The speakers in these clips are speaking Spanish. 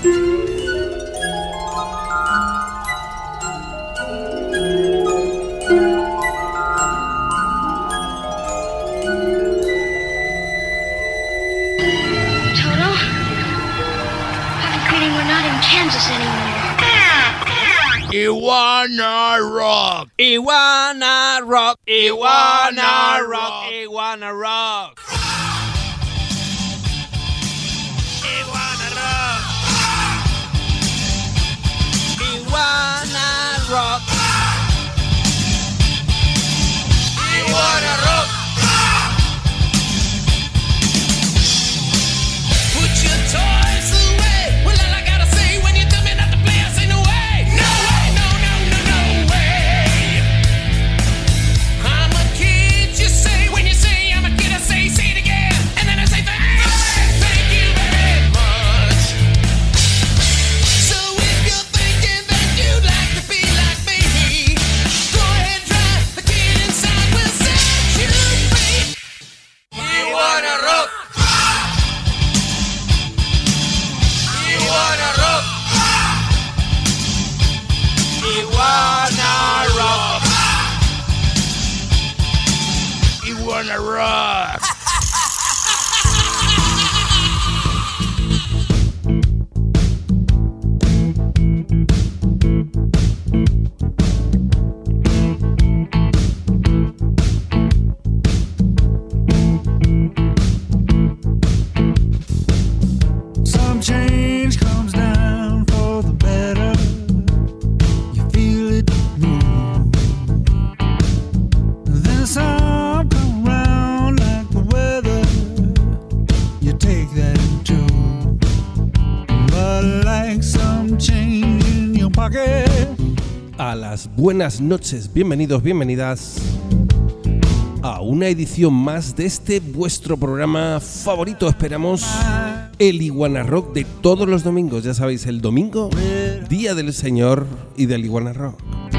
Iguana Rock. Iguana Rock. Iguana Rock. Iguana Rock. Iguana Rock. Iguana Rock. Iguana Rock. Put your toys away. Well, all I gotta say when you tell me not to play, I say no way. No way, no, no, no, no way. I'm a kid, you say. When you say I'm a kid, I say it again. And then I say thank you very much. So if you're thinking that you'd like to be like me, go ahead, try. The kid inside will set you free. You wanna rock? You wanna rock? Iguana Rock. Iguana Rock. Some change comes down for the better. You feel it move. Then some come round like the weather. You take that too. But like some change in your pocket. A las buenas noches, bienvenidos, bienvenidas a una edición más de este vuestro programa favorito, esperamos, el Iguana Rock de todos los domingos. Ya sabéis, el domingo, Día del Señor y del Iguana Rock.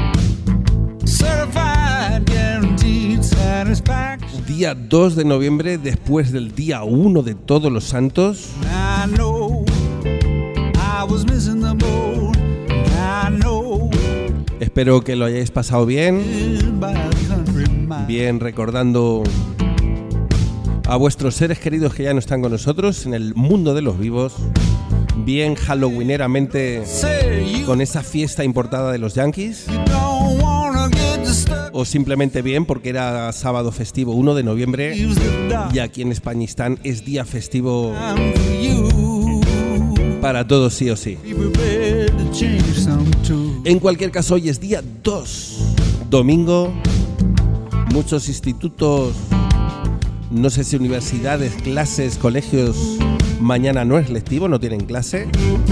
Certified, guaranteed satisfaction. Día 2 de noviembre, después del día 1 de Todos los Santos. I know I was missing the boat. I know Espero que lo hayáis pasado bien, by the country mile. bien recordando a vuestros seres queridos que ya no están con nosotros en el mundo de los vivos, bien halloweeneramente Say you con esa fiesta importada de los Yankees, don't wanna get stuck. o simplemente bien porque era sábado festivo 1 de noviembre Use the dark y aquí en Españistán es día festivo time for you. para todos sí o sí. Be prepared to change some too. En cualquier caso, hoy es día 2, domingo. Muchos institutos, no sé si universidades, clases, colegios, mañana no es lectivo, no tienen clase.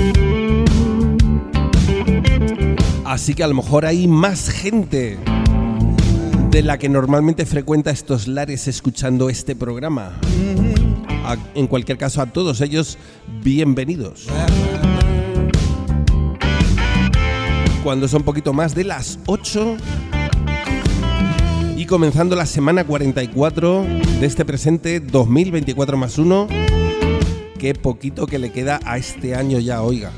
Así que a lo mejor hay más gente de la que normalmente frecuenta estos lares escuchando este programa. En cualquier caso, a todos ellos, bienvenidos. Cuando son poquito más de las 8 y comenzando la semana 44 de este presente 2024 más 1. Qué poquito que le queda a este año ya, oiga.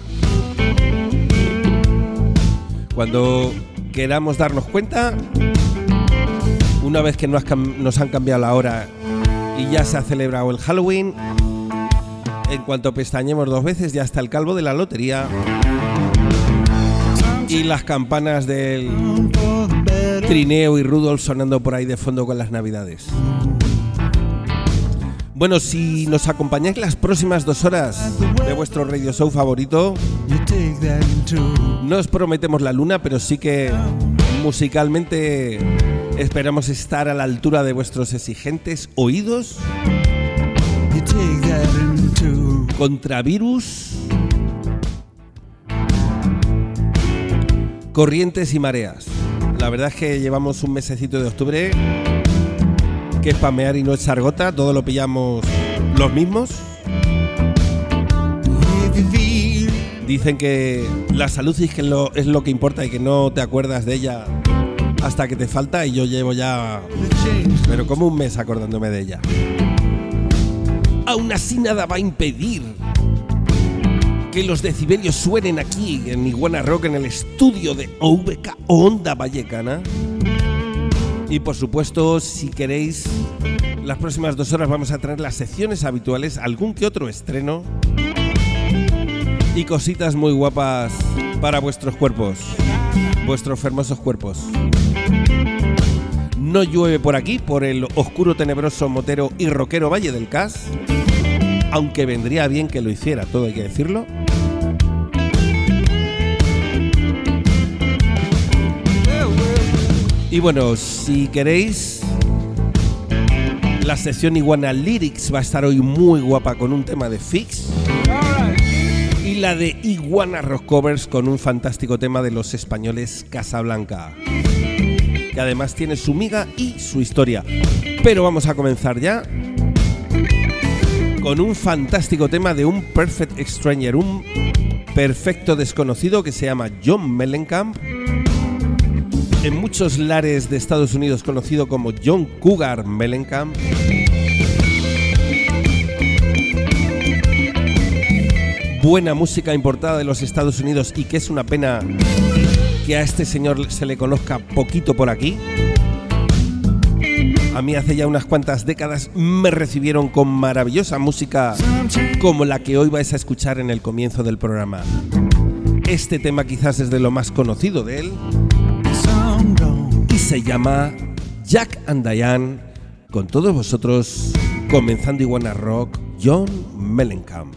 Cuando queramos darnos cuenta, una vez que nos han cambiado la hora y ya se ha celebrado el Halloween, en cuanto pestañemos 2 veces ya está el calvo de la lotería y las campanas del Trineo y Rudolf sonando por ahí de fondo con las navidades. Bueno, si nos acompañáis las próximas 2 horas de vuestro radio show favorito, You take that too. no os prometemos la luna, pero sí que musicalmente esperamos estar a la altura de vuestros exigentes oídos. You take that too. Contra virus, corrientes y mareas. La verdad es que llevamos un mesecito de octubre que es pamear y no echar gota. Todo lo pillamos los mismos. If you feel Dicen que la salud es lo que importa y que no te acuerdas de ella hasta que te falta, y yo llevo ya, the change. pero como un mes acordándome de ella. Aún así nada va a impedir que los decibelios suenen aquí en Iguana Rock, en el estudio de OVK Onda Vallecana. Y por supuesto, si queréis, las próximas 2 horas vamos a tener las secciones habituales, algún que otro estreno y cositas muy guapas para vuestros cuerpos, vuestros hermosos cuerpos. No llueve por aquí, por el oscuro, tenebroso, motero y rockero Valle del Cas, aunque vendría bien que lo hiciera, todo hay que decirlo. Y bueno, si queréis, la sección Iguana Lyrics va a estar hoy muy guapa con un tema de Fix. Y la de Iguana Rock Covers con un fantástico tema de los españoles Casablanca, que además tiene su miga y su historia. Pero vamos a comenzar ya con un fantástico tema de un Perfect Stranger, un perfecto desconocido que se llama John Mellencamp, en muchos lares de Estados Unidos conocido como John Cougar Mellencamp. Buena música importada de los Estados Unidos, y que es una pena que a este señor se le conozca poquito por aquí. A mí hace ya unas cuantas décadas me recibieron con maravillosa música como la que hoy vais a escuchar en el comienzo del programa. Este tema quizás es de lo más conocido de él y se llama Jack and Diane. Con todos vosotros, comenzando Iguana Rock, John Mellencamp.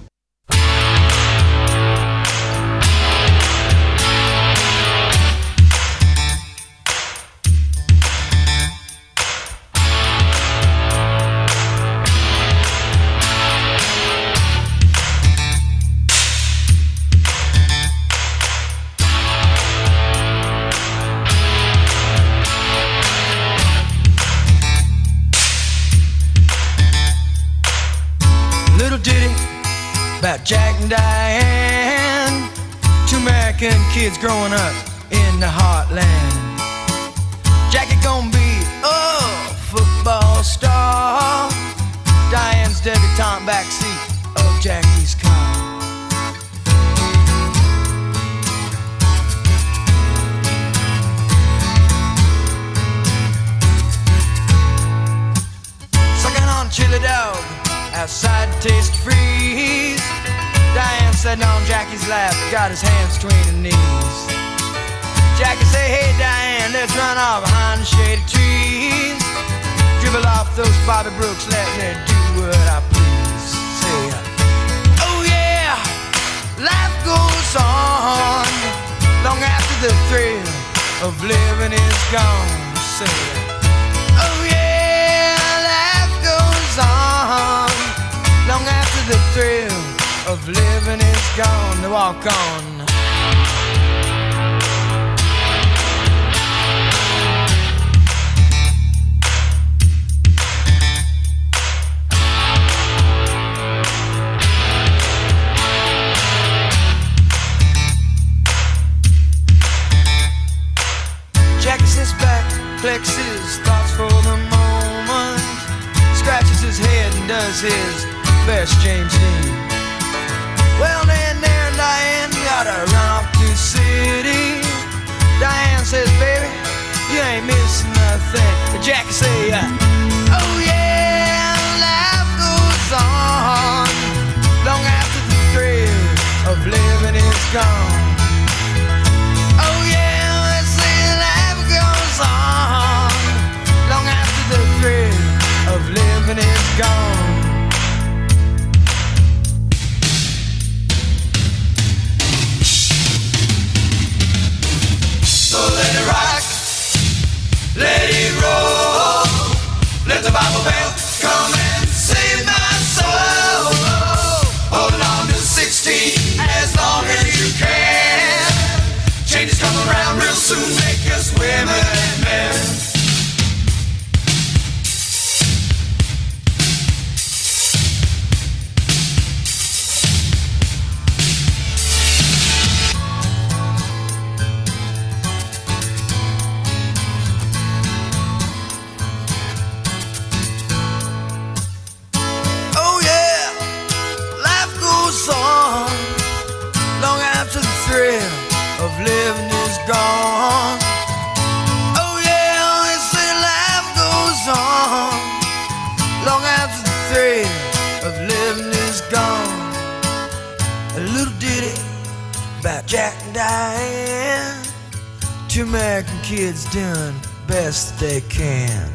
About Jack and Diane, 2 American kids growing up in the heartland. Jackie gonna be a football star, Diane's debutante backseat of Jackie's car. Sucking on chili dog outside Taste Freeze. Diane sitting on Jackie's lap, got his hands between her knees. Jackie say, hey Diane, let's run off behind the shady trees. Dribble off those Bobby Brooks, let me do what I please. Say, oh yeah, life goes on long after the thrill of living is gone. Say, oh yeah, life goes on long after the thrill of living is gone. To walk on. Jackie sits back, collects his thoughts for the moment, scratches his head and does his best James Dean. Well, then there, Diane, gotta run off to the city. Diane says, baby, you ain't missing nothing. Jackie say, oh yeah, life goes on long after the thrill of living is gone. Oh yeah, let's say life goes on long after the thrill of living is gone. So let it rock, let it roll, let the Bible bell come and save my soul. Holding on to 16 as long as you can. Changes come around real soon, make us women and men. living is gone. Oh yeah, they say life goes on long after the thrill of living is gone. A little ditty about Jack and Diane, two American kids doing best they can.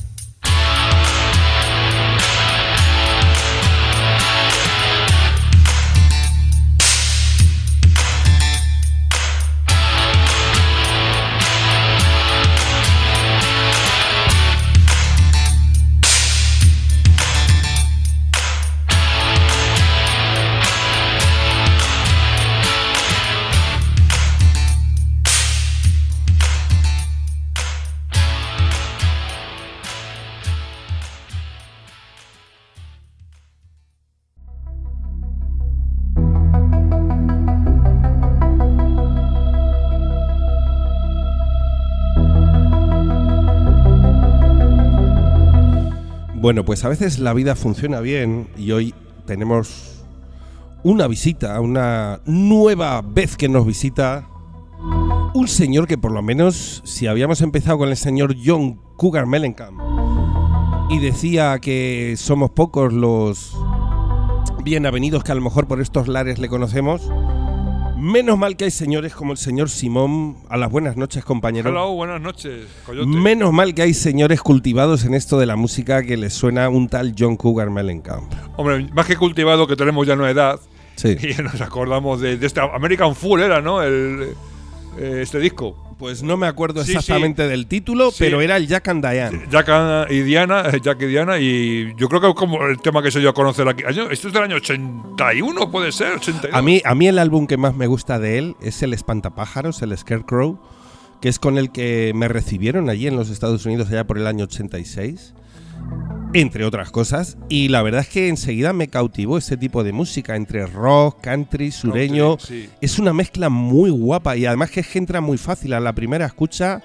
Bueno, pues a veces la vida funciona bien y hoy tenemos una visita, una nueva vez que nos visita un señor que por lo menos, si habíamos empezado con el señor John Cougar Mellencamp y decía que somos pocos los bien avenidos que a lo mejor por estos lares le conocemos, menos mal que hay señores como el señor Simón. A las buenas noches, compañero. Hello, buenas noches, Coyote. Menos mal que hay señores cultivados en esto de la música que les suena un tal John Cougar Mellencamp. Hombre, más que cultivado, que tenemos ya una edad. Sí. Y nos acordamos de este American Fool, era, ¿no? Este disco. Pues no me acuerdo Sí, exactamente del título, Sí. pero era el Jack and Diane. Jack y Diana, y yo creo que es como el tema que se dio a conocer aquí. Esto es del año 81, puede ser, 82. A mí el álbum que más me gusta de él es el Espantapájaros, el Scarecrow, que es con el que me recibieron allí en los Estados Unidos allá por el año 86, entre otras cosas. Y la verdad es que enseguida me cautivó este tipo de música, entre rock, country, sureño. Country, sí. Es una mezcla muy guapa y además que es que entra muy fácil. A la primera escucha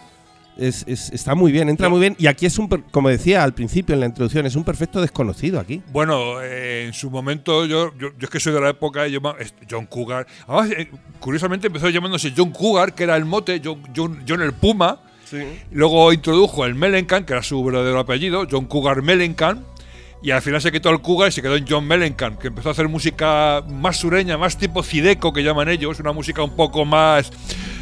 está muy bien, entra muy bien. Y aquí es como decía al principio en la introducción, es un perfecto desconocido aquí. Bueno, en su momento, yo es que soy de la época, John Cougar. Además, curiosamente empezó llamándose John Cougar, que era el mote, John el Puma. Sí. Luego introdujo el Mellencamp, que era su verdadero apellido, John Cougar Mellencamp. Y al final se quitó el Cougar y se quedó en John Mellencamp, que empezó a hacer música más sureña, más tipo Zydeco, que llaman ellos, una música un poco más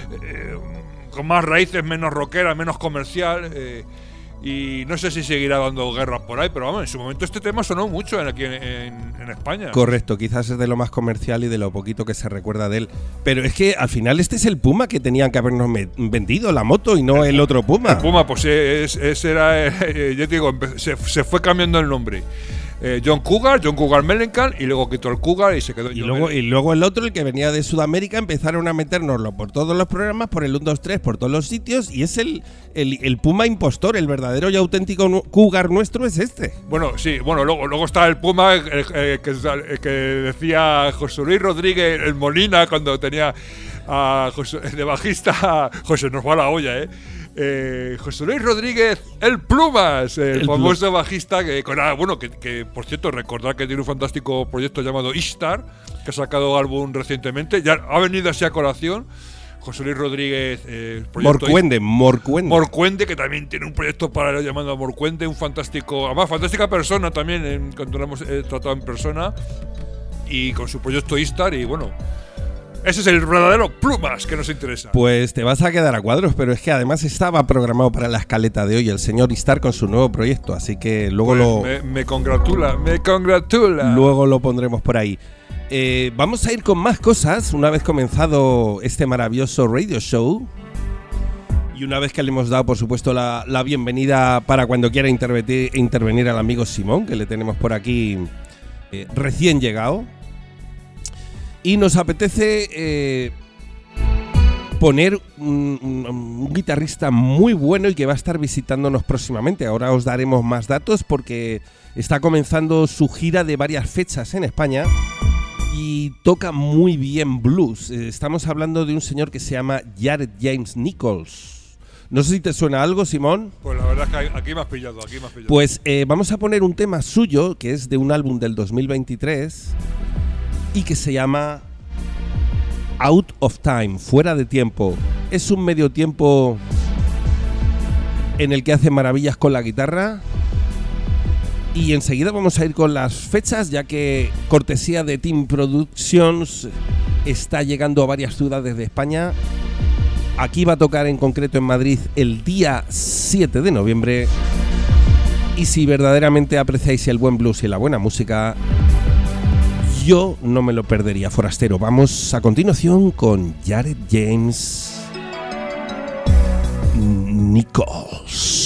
con más raíces, menos rockera, menos comercial. Y no sé si seguirá dando guerras por ahí, pero vamos, en su momento este tema sonó mucho aquí en España. Correcto, quizás es de lo más comercial y de lo poquito que se recuerda de él. Pero es que al final este es el Puma que tenían que habernos vendido, la moto, y no el otro Puma. El Puma, pues ese era, yo te digo, se fue cambiando el nombre. John Cougar Mellencamp, y luego quitó el Cougar y se quedó. Y luego el otro, el que venía de Sudamérica, empezaron a metérnoslo por todos los programas, por el 1, 2, 3, por todos los sitios, y es el Puma impostor, el verdadero y auténtico Cougar nuestro es este. Bueno, sí, luego está el Puma que decía José Luis Rodríguez, el Molina, cuando tenía a de bajista, José, nos va la olla, José Luis Rodríguez, el Plumas, el famoso bajista que por cierto, recordar que tiene un fantástico proyecto llamado Ishtar, que ha sacado álbum recientemente, ya ha venido así a colación. José Luis Rodríguez, Morcuende, que también tiene un proyecto paralelo llamado Morcuende, un fantástico, además fantástica persona también, cuando lo hemos tratado en persona, y con su proyecto Ishtar, y bueno, ese es el verdadero Plumas que nos interesa. Pues te vas a quedar a cuadros, pero es que además estaba programado para la escaleta de hoy el señor Ishtar con su nuevo proyecto, así que luego pues me congratula. Luego lo pondremos por ahí. Vamos a ir con más cosas una vez comenzado este maravilloso radio show. Y una vez que le hemos dado, por supuesto, la bienvenida para cuando quiera intervenir al amigo Simón, que le tenemos por aquí recién llegado. Y nos apetece poner un guitarrista muy bueno y que va a estar visitándonos próximamente. Ahora os daremos más datos porque está comenzando su gira de varias fechas en España y toca muy bien blues. Estamos hablando de un señor que se llama Jared James Nichols. No sé si te suena algo, Simón. Pues la verdad es que aquí me has pillado. Pues vamos a poner un tema suyo que es de un álbum del 2023 y que se llama Out of Time, fuera de tiempo. Es un medio tiempo en el que hace maravillas con la guitarra. Y enseguida vamos a ir con las fechas, ya que cortesía de Team Productions está llegando a varias ciudades de España. Aquí va a tocar en concreto en Madrid el día 7 de noviembre. Y si verdaderamente apreciáis el buen blues y la buena música, yo no me lo perdería, forastero. Vamos a continuación con Jared James Nichols.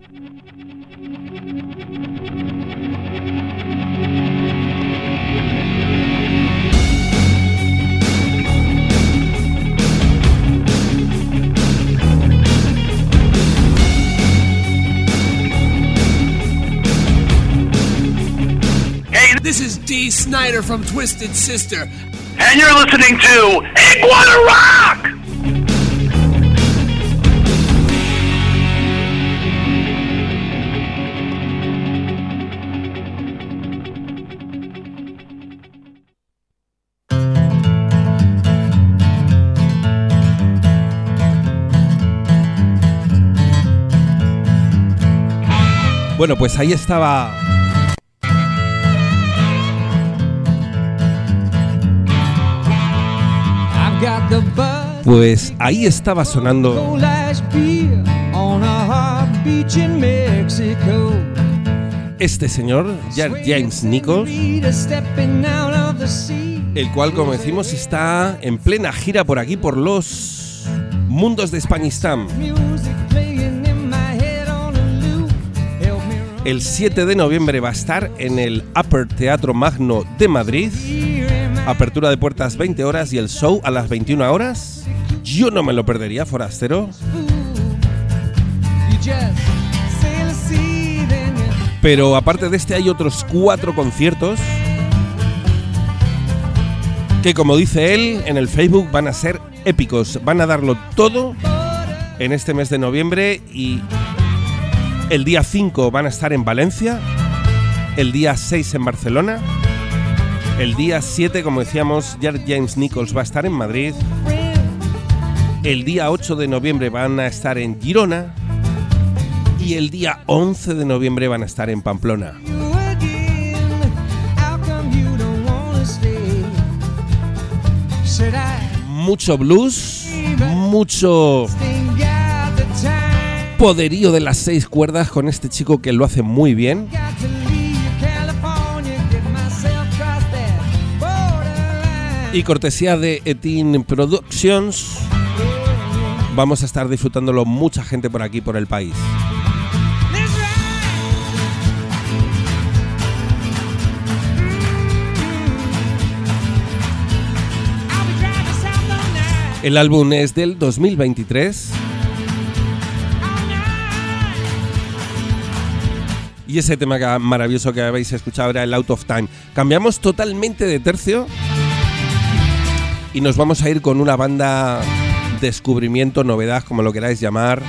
This is Dee Snider from Twisted Sister. And you're listening to Iguana Rock! Bueno, pues ahí estaba Pues ahí estaba sonando este señor, James Nichols, el cual, como decimos, está en plena gira por aquí, por los mundos de Spanistán. El 7 de noviembre va a estar en el Upper Teatro Magno de Madrid. Apertura de puertas 20 horas y el show a las 21 horas. Yo no me lo perdería, forastero. Pero aparte de este hay otros 4 conciertos que, como dice él en el Facebook, van a ser épicos. Van a darlo todo en este mes de noviembre y el día 5 van a estar en Valencia, el día 6 en Barcelona, el día 7, como decíamos, James Nichols va a estar en Madrid, el día 8 de noviembre van a estar en Girona y el día 11 de noviembre van a estar en Pamplona. Mucho blues, mucho poderío de las 6 cuerdas con este chico que lo hace muy bien. Y cortesía de Etin Productions, vamos a estar disfrutándolo mucha gente por aquí, por el país. El álbum es del 2023. Y ese tema maravilloso que habéis escuchado era el Out of Time. Cambiamos totalmente de tercio y nos vamos a ir con una banda descubrimiento, novedad, como lo queráis llamar.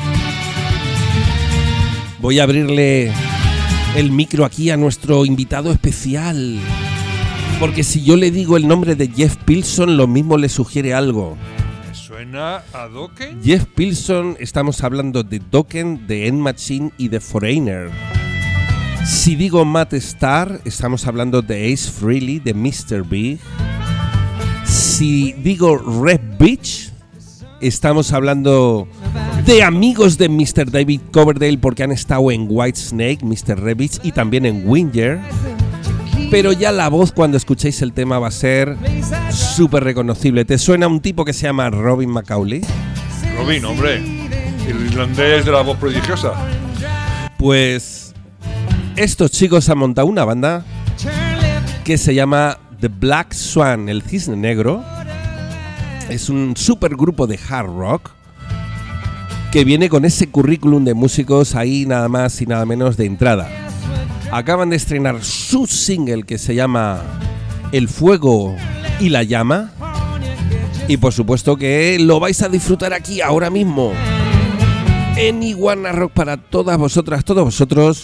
Voy a abrirle el micro aquí a nuestro invitado especial, porque si yo le digo el nombre de Jeff Pilson, lo mismo le sugiere algo. ¿Me suena a Dokken? Jeff Pilson, estamos hablando de Dokken, de End Machine y de Foreigner. Si digo Matt Starr, estamos hablando de Ace Frehley, de Mr. Big. Si digo Red Beach, estamos hablando de amigos de Mr. David Coverdale, porque han estado en Whitesnake, Mr. Red Beach, y también en Winger. Pero ya la voz, cuando escuchéis el tema, va a ser súper reconocible. ¿Te suena un tipo que se llama Robin McAuley? Robin, hombre, el irlandés de la voz prodigiosa. Pues estos chicos han montado una banda que se llama The Black Swan, el Cisne Negro. Es un super grupo de hard rock que viene con ese currículum de músicos ahí nada más y nada menos de entrada. Acaban de estrenar su single que se llama El Fuego y la Llama. Y por supuesto que lo vais a disfrutar aquí ahora mismo en Iguana Rock para todas vosotras, todos vosotros.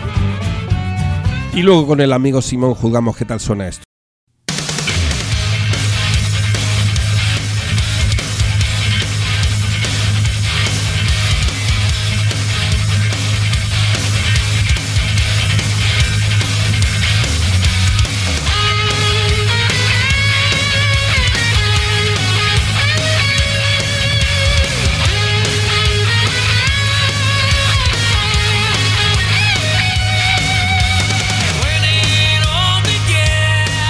Y luego con el amigo Simón juzgamos qué tal suena esto. When it all began,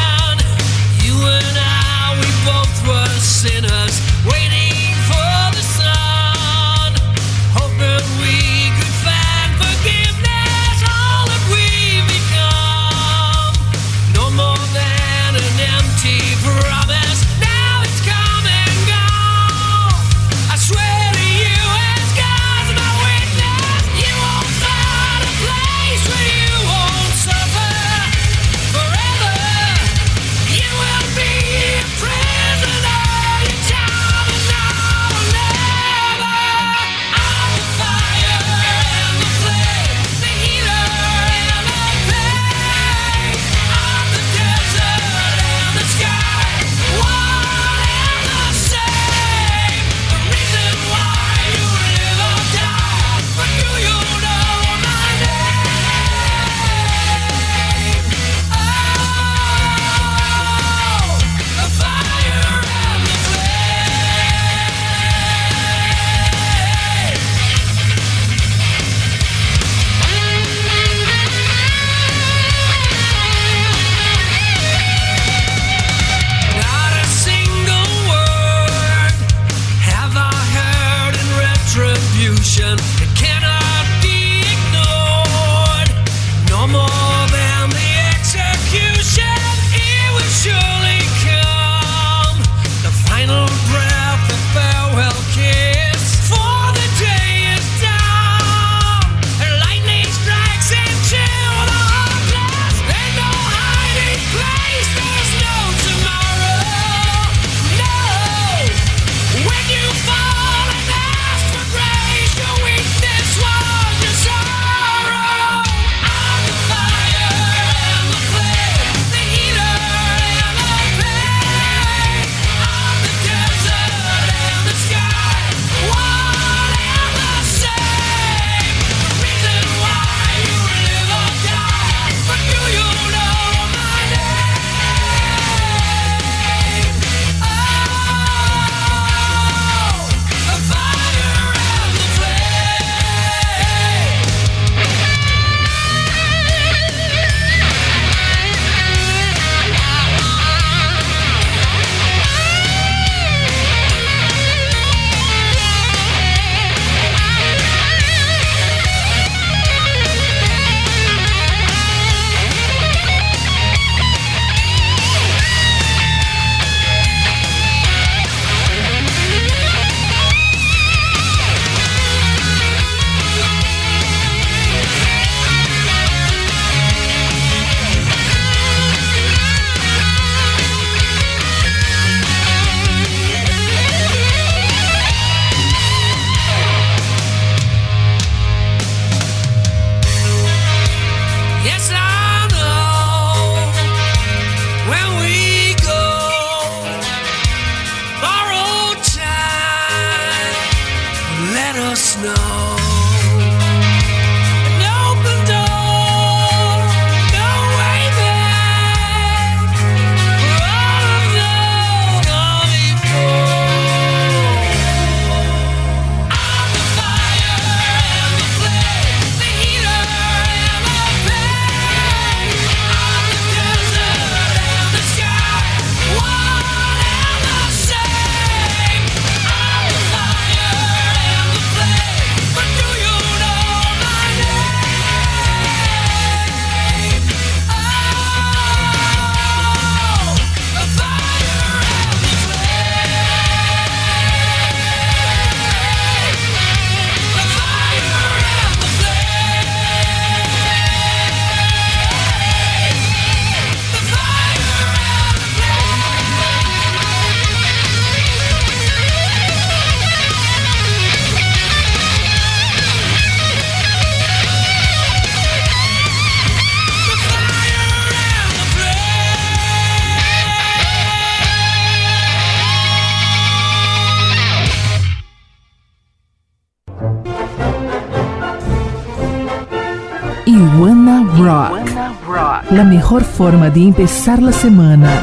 Rock. La mejor forma de empezar la semana.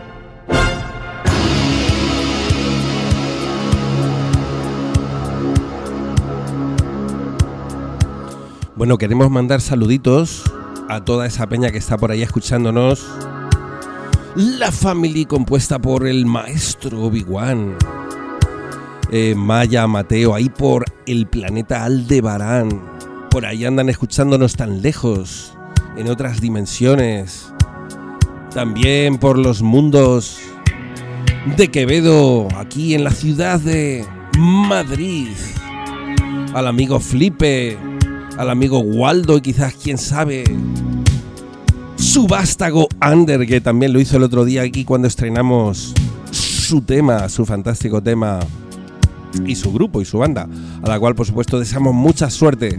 Bueno, queremos mandar saluditos a toda esa peña que está por ahí escuchándonos. La family compuesta por el maestro Obi-Wan, Maya, Mateo, ahí por el planeta Aldebarán. Por ahí andan escuchándonos tan lejos, en otras dimensiones. También por los mundos de Quevedo, aquí en la ciudad de Madrid. Al amigo Flipe, al amigo Waldo y quizás, quién sabe, su vástago Ander, que también lo hizo el otro día aquí cuando estrenamos su tema, su fantástico tema, y su grupo y su banda, a la cual por supuesto deseamos mucha suerte.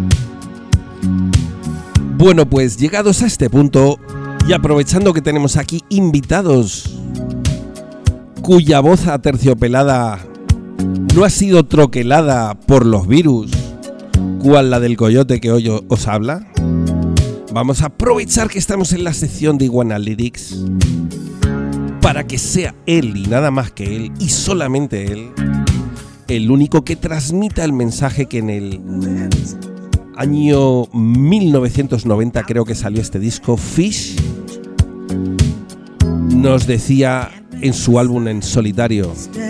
Bueno, pues llegados a este punto y aprovechando que tenemos aquí invitados cuya voz aterciopelada no ha sido troquelada por los virus, cual la del coyote que hoy os habla, vamos a aprovechar que estamos en la sección de Iguana Lyrics para que sea él y nada más que él y solamente él el único que transmita el mensaje que en el año 1990 creo que salió este disco, Fish, nos decía en su álbum en solitario.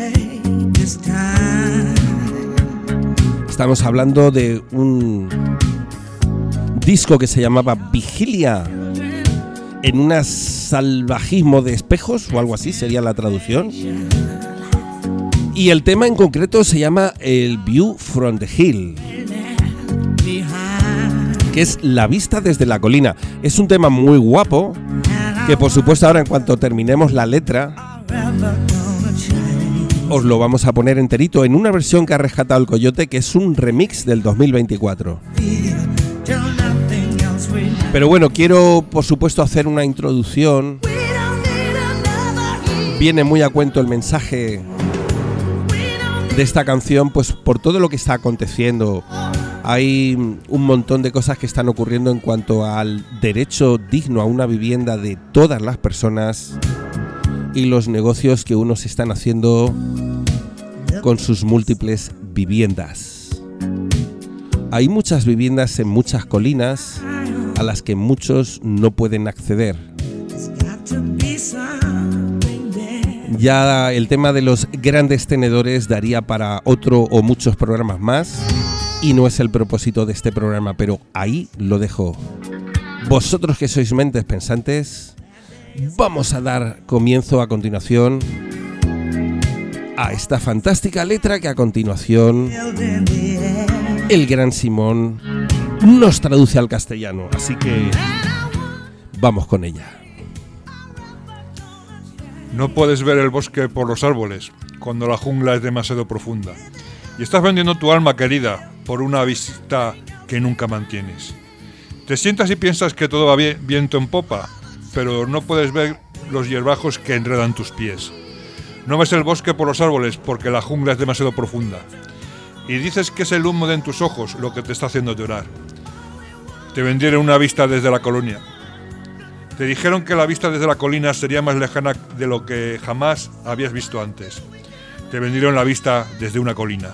Estamos hablando de un disco que se llamaba Vigilia, en un salvajismo de espejos o algo así sería la traducción. Y el tema en concreto se llama el View from the Hill, que es la vista desde la colina. Es un tema muy guapo, que por supuesto ahora en cuanto terminemos la letra os lo vamos a poner enterito en una versión que ha rescatado el Coyote, que es un remix del 2024. Pero bueno, quiero por supuesto hacer una introducción. Viene muy a cuento el mensaje de esta canción, pues por todo lo que está aconteciendo. Hay un montón de cosas que están ocurriendo en cuanto al derecho digno a una vivienda de todas las personas y los negocios que unos están haciendo con sus múltiples viviendas. Hay muchas viviendas en muchas colinas a las que muchos no pueden acceder. Ya el tema de los grandes tenedores daría para otro o muchos programas más y no es el propósito de este programa, pero ahí lo dejo. Vosotros que sois mentes pensantes, vamos a dar comienzo a continuación a esta fantástica letra que a continuación el gran Simón nos traduce al castellano, así que vamos con ella. No puedes ver el bosque por los árboles cuando la jungla es demasiado profunda y estás vendiendo tu alma querida por una vista que nunca mantienes. Te sientas y piensas que todo va bien, viento en popa, pero no puedes ver los hierbajos que enredan tus pies. No ves el bosque por los árboles porque la jungla es demasiado profunda. Y dices que es el humo de en tus ojos lo que te está haciendo llorar. Te vendieron una vista desde la colonia. Te dijeron que la vista desde la colina sería más lejana de lo que jamás habías visto antes. Te vendieron la vista desde una colina.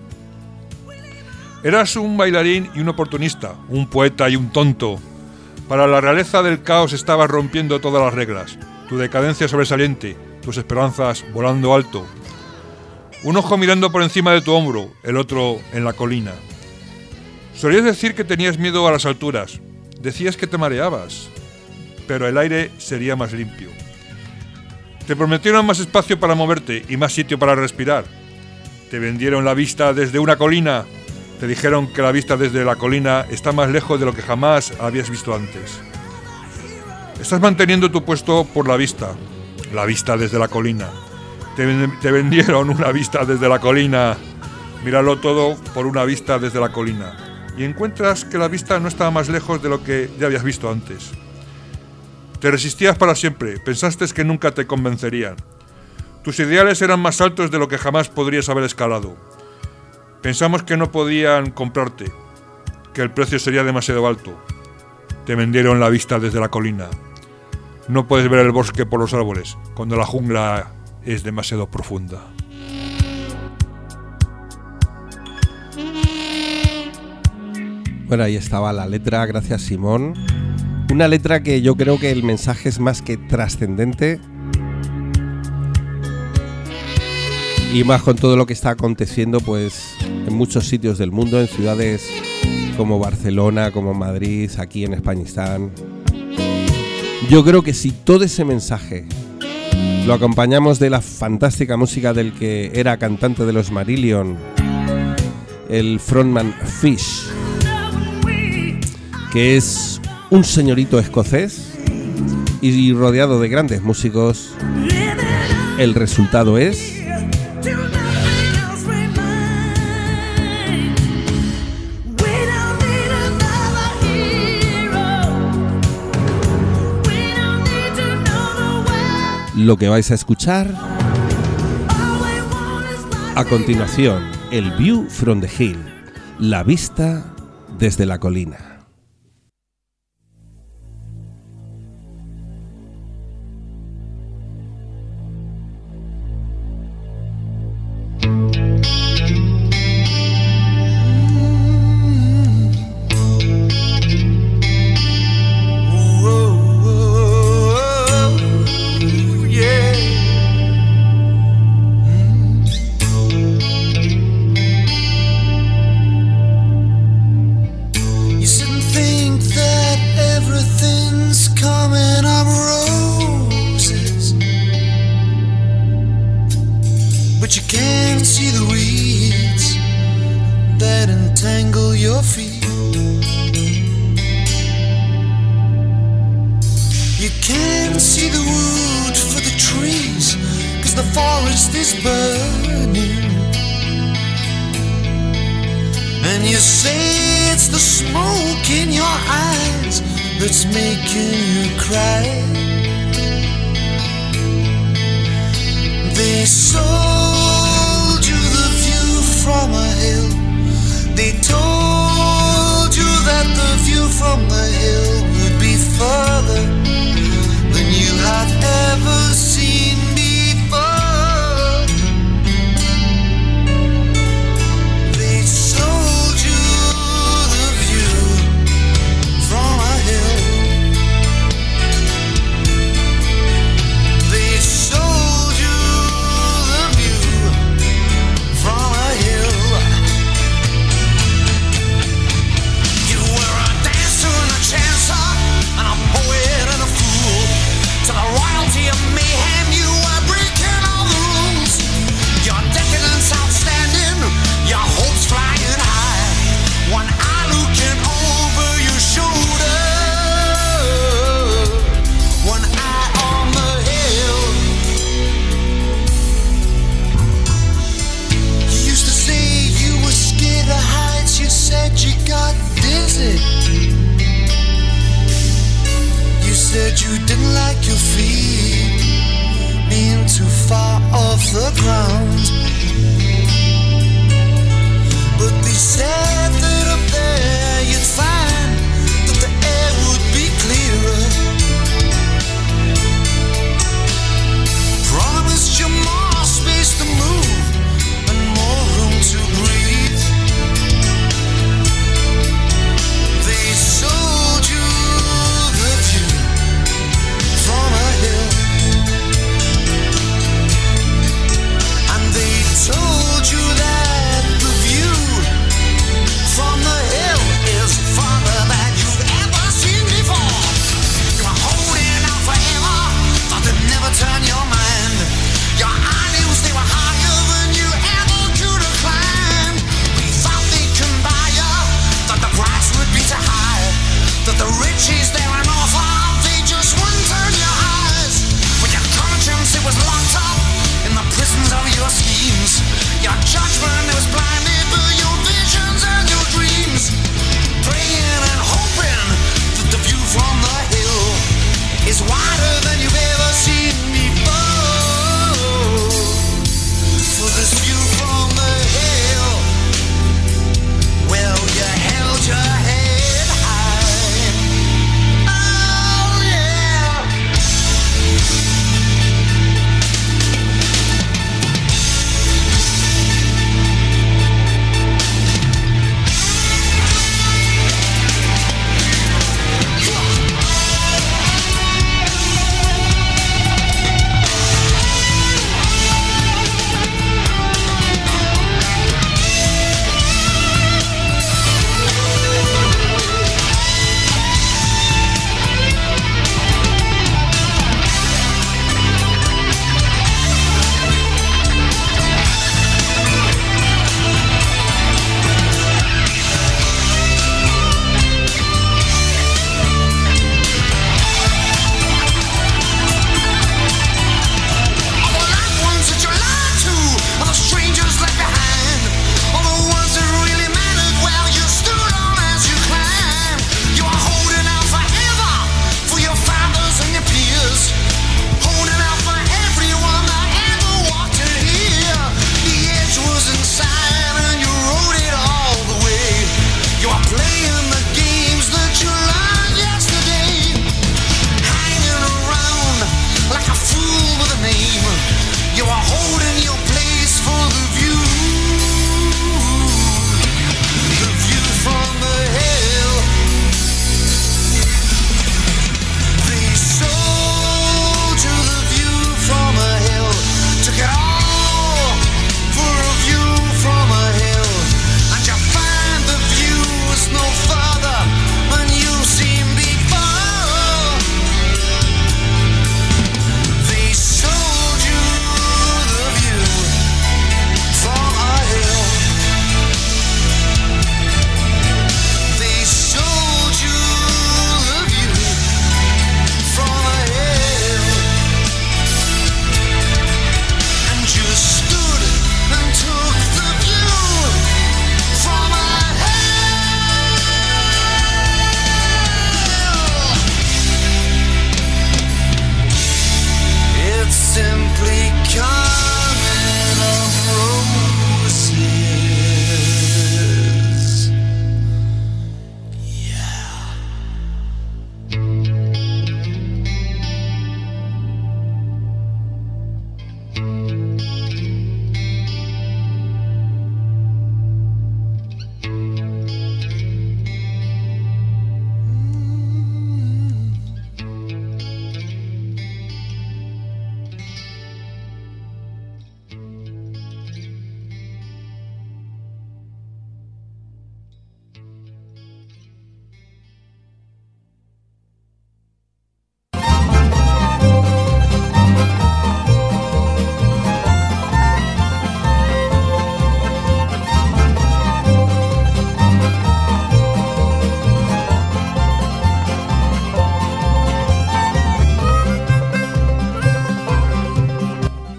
Eras un bailarín y un oportunista, un poeta y un tonto. Para la realeza del caos estabas rompiendo todas las reglas. Tu decadencia sobresaliente, tus esperanzas volando alto. Un ojo mirando por encima de tu hombro, el otro en la colina. Solías decir que tenías miedo a las alturas. Decías que te mareabas, pero el aire sería más limpio. Te prometieron más espacio para moverte y más sitio para respirar. Te vendieron la vista desde una colina. Te dijeron que la vista desde la colina está más lejos de lo que jamás habías visto antes. Estás manteniendo tu puesto por la vista desde la colina. Te vendieron una vista desde la colina. Míralo todo por una vista desde la colina. Y encuentras que la vista no estaba más lejos de lo que ya habías visto antes. Te resistías para siempre, pensaste que nunca te convencerían. Tus ideales eran más altos de lo que jamás podrías haber escalado. Pensamos que no podían comprarte, que el precio sería demasiado alto. te vendieron la vista desde la colina. No puedes ver el bosque por los árboles cuando la jungla es demasiado profunda. Bueno, ahí estaba la letra, gracias Simón. Una letra que yo creo que el mensaje es más que trascendente. Y más con todo lo que está aconteciendo pues en muchos sitios del mundo, en ciudades como Barcelona, como Madrid, aquí en Españistán. Yo creo que si todo ese mensaje lo acompañamos de la fantástica música del que era cantante de los Marillion, el frontman Fish, que es un señorito escocés y rodeado de grandes músicos, el resultado es lo que vais a escuchar a continuación, el View from the Hill, la vista desde la colina.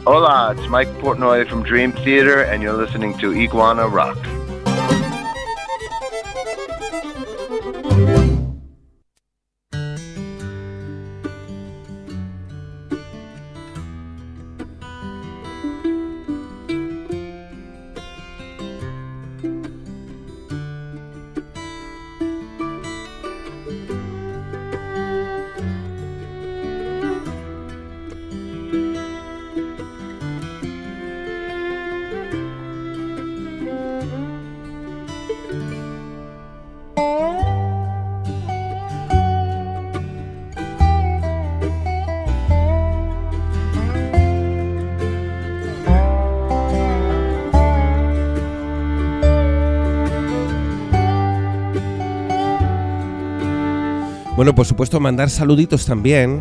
Hola, it's Mike Portnoy from Dream Theater, and you're listening to Iguana Rock. Bueno, por supuesto, mandar saluditos también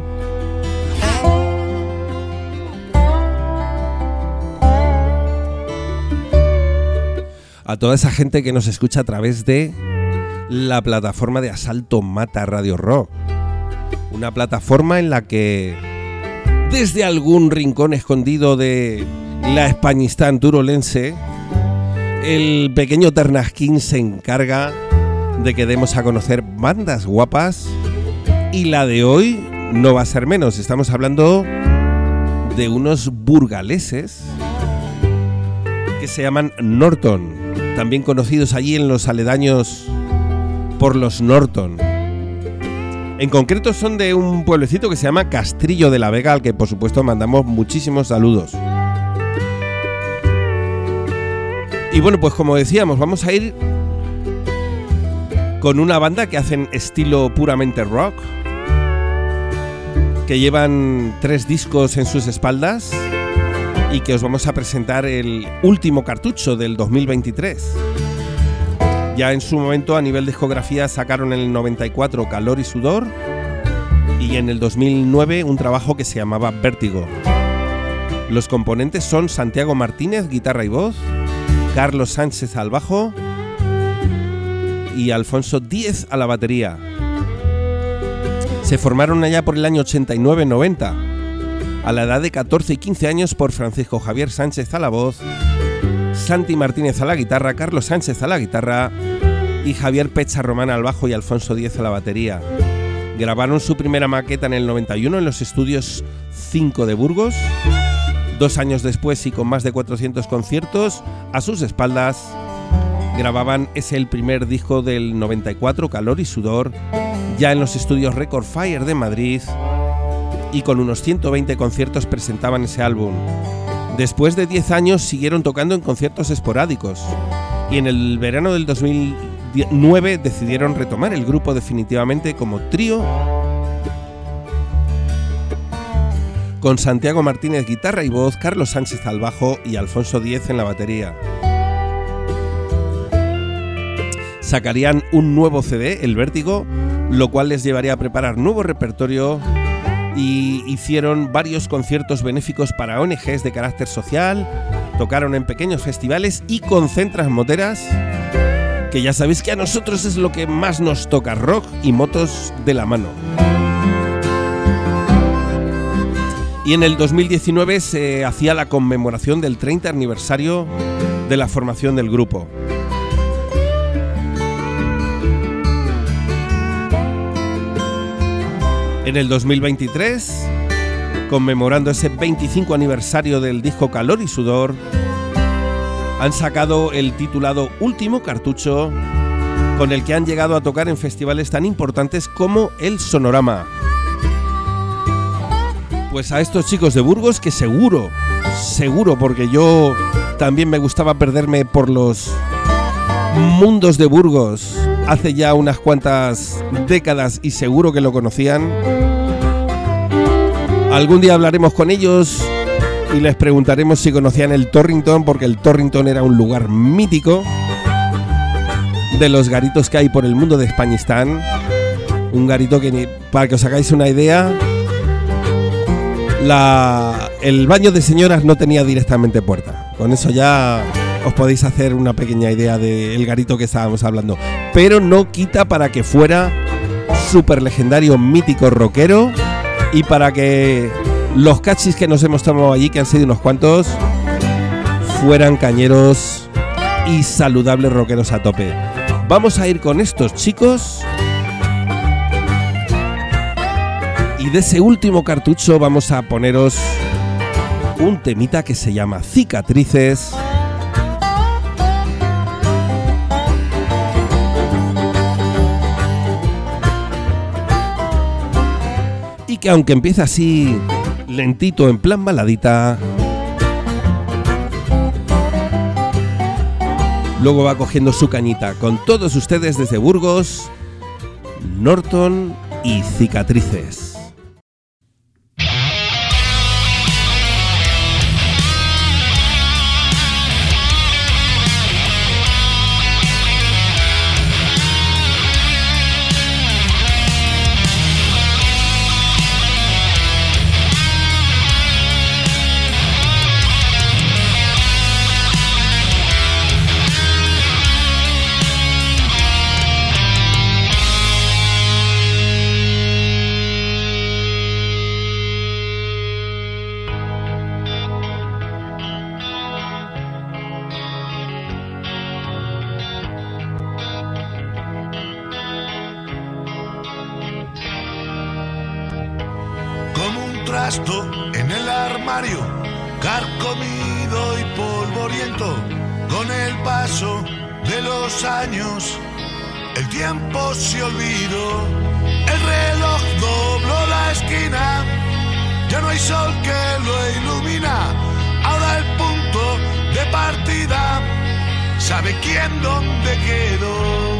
a toda esa gente que nos escucha a través de la plataforma de Asalto Mata Radio Rock. Una plataforma en la que desde algún rincón escondido de la Españistán turolense, el pequeño Ternasquín se encarga de que demos a conocer bandas guapas, y la de hoy no va a ser menos. Estamos hablando de unos burgaleses que se llaman Norton, también conocidos allí en los aledaños por los Norton. En concreto son de un pueblecito que se llama Castrillo de la Vega, al que por supuesto mandamos muchísimos saludos. Y bueno, pues como decíamos, vamos a ir con una banda que hacen estilo puramente rock, que llevan 3 discos en sus espaldas y que os vamos a presentar el último cartucho del 2023. Ya en su momento a nivel discografía sacaron en el 94 Calor y Sudor y en el 2009 un trabajo que se llamaba Vértigo. Los componentes son Santiago Martínez, guitarra y voz, Carlos Sánchez al bajo y Alfonso Díez a la batería. Se formaron allá por el año 89-90, a la edad de 14 y 15 años, por Francisco Javier Sánchez a la voz, Santi Martínez a la guitarra, Carlos Sánchez a la guitarra y Javier Pecha Román al bajo y Alfonso Díez a la batería. Grabaron su primera maqueta en el 91 en los estudios 5 de Burgos. 2 años después y con más de 400 conciertos a sus espaldas, grababan el primer disco del 94, Calor y Sudor, ya en los estudios Record Fire de Madrid, y con unos 120 conciertos presentaban ese álbum. Después de 10 años siguieron tocando en conciertos esporádicos y en el verano del 2009 decidieron retomar el grupo definitivamente como trío, con Santiago Martínez guitarra y voz, Carlos Sánchez al bajo y Alfonso Díez en la batería. Sacarían un nuevo CD, El Vértigo, lo cual les llevaría a preparar nuevo repertorio, y hicieron varios conciertos benéficos para ONGs de carácter social, tocaron en pequeños festivales y con centras moteras, que ya sabéis que a nosotros es lo que más nos toca, rock y motos de la mano. Y en el 2019 se hacía la conmemoración del 30 aniversario de la formación del grupo. En el 2023, conmemorando ese 25 aniversario del disco Calor y Sudor, han sacado el titulado Último Cartucho, con el que han llegado a tocar en festivales tan importantes como el Sonorama. Pues a estos chicos de Burgos, que seguro, porque yo también me gustaba perderme por los mundos de Burgos hace ya unas cuantas décadas y seguro que lo conocían. Algún día hablaremos con ellos y les preguntaremos si conocían el Torrington, porque el Torrington era un lugar mítico de los garitos que hay por el mundo de Españistán. Un garito que, para que os hagáis una idea, el baño de señoras no tenía directamente puerta. Con eso ya os podéis hacer una pequeña idea del garito que estábamos hablando. Pero no quita para que fuera súper legendario, mítico, rockero, y para que los cachis que nos hemos tomado allí, que han sido unos cuantos, fueran cañeros y saludables rockeros a tope. Vamos a ir con estos chicos y de ese último cartucho vamos a poneros un temita que se llama Cicatrices. Y que aunque empieza así lentito en plan baladita, luego va cogiendo su cañita. Con todos ustedes desde Burgos, Norton y Cicatrices. En el armario, carcomido y polvoriento, con el paso de los años, el tiempo se olvidó, el reloj dobló la esquina, ya no hay sol que lo ilumina, ahora el punto de partida, ¿sabe quién dónde quedó?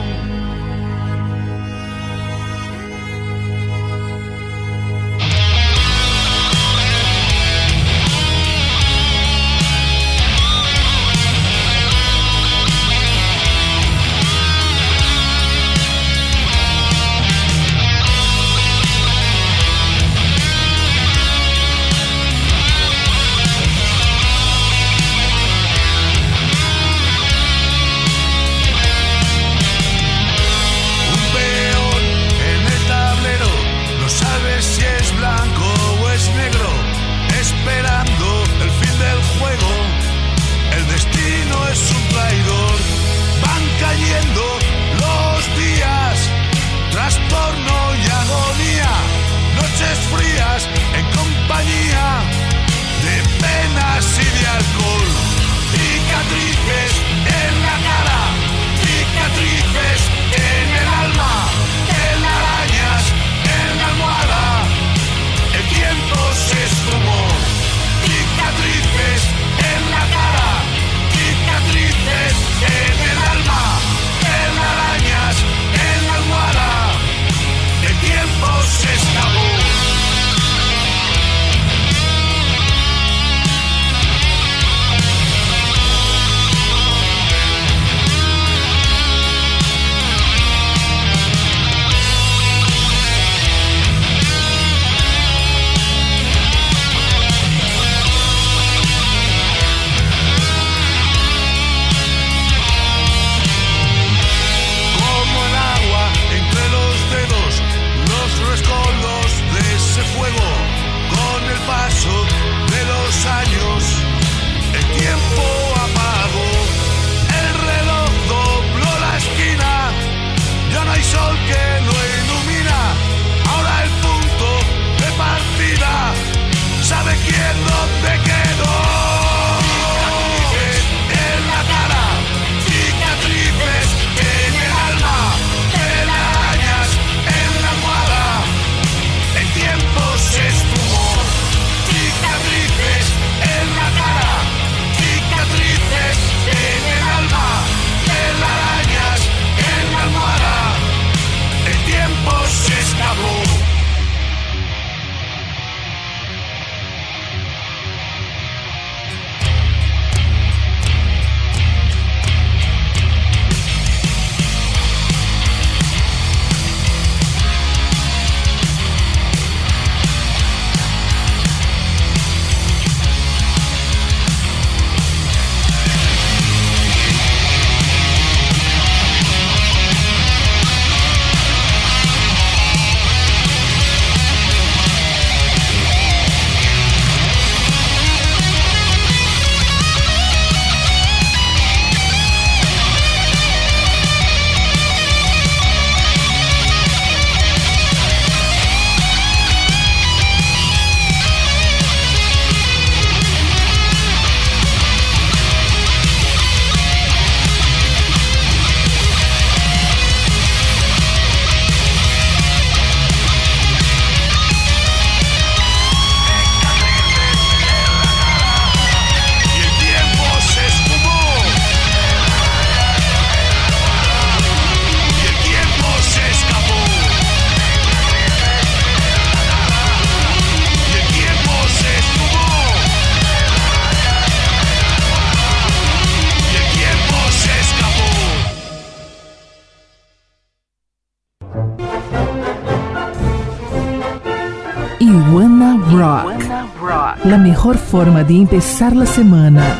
Rock. La mejor forma de empezar la semana.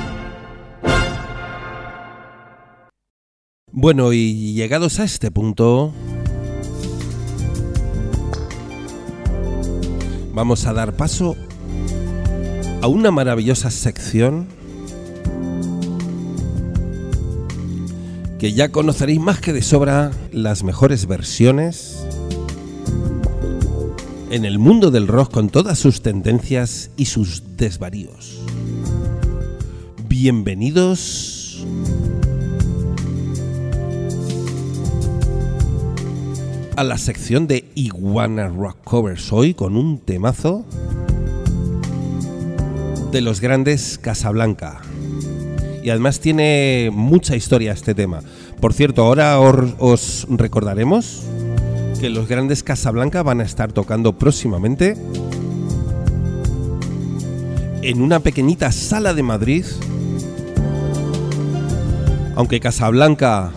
Bueno, y llegados a este punto, vamos a dar paso a una maravillosa sección que ya conoceréis más que de sobra, las mejores versiones en el mundo del rock con todas sus tendencias y sus desvaríos. Bienvenidos a la sección de Iguana Rock Covers, hoy con un temazo de los grandes Casablanca. Y además tiene mucha historia este tema. Por cierto, ahora os recordaremos que los grandes Casablanca van a estar tocando próximamente en una pequeñita sala de Madrid. Aunque Casablanca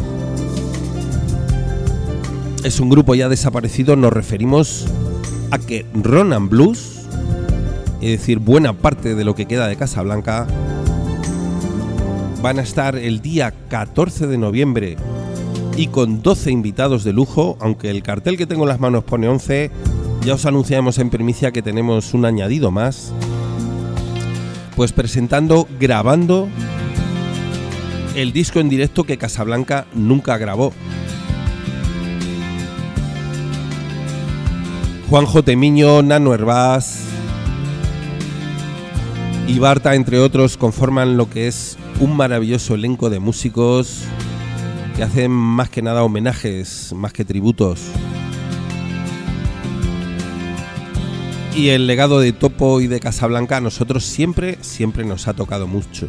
es un grupo ya desaparecido, nos referimos a que Ronan Blues, es decir, buena parte de lo que queda de Casablanca, van a estar el día 14 de noviembre y con 12 invitados de lujo, aunque el cartel que tengo en las manos pone 11, ya os anunciamos en primicia que tenemos un añadido más, pues presentando, grabando el disco en directo que Casablanca nunca grabó. Juanjo Temiño, Nano Hervás y Barta, entre otros, conforman lo que es un maravilloso elenco de músicos que hacen más que nada homenajes, más que tributos. Y el legado de Topo y de Casablanca a nosotros siempre nos ha tocado mucho.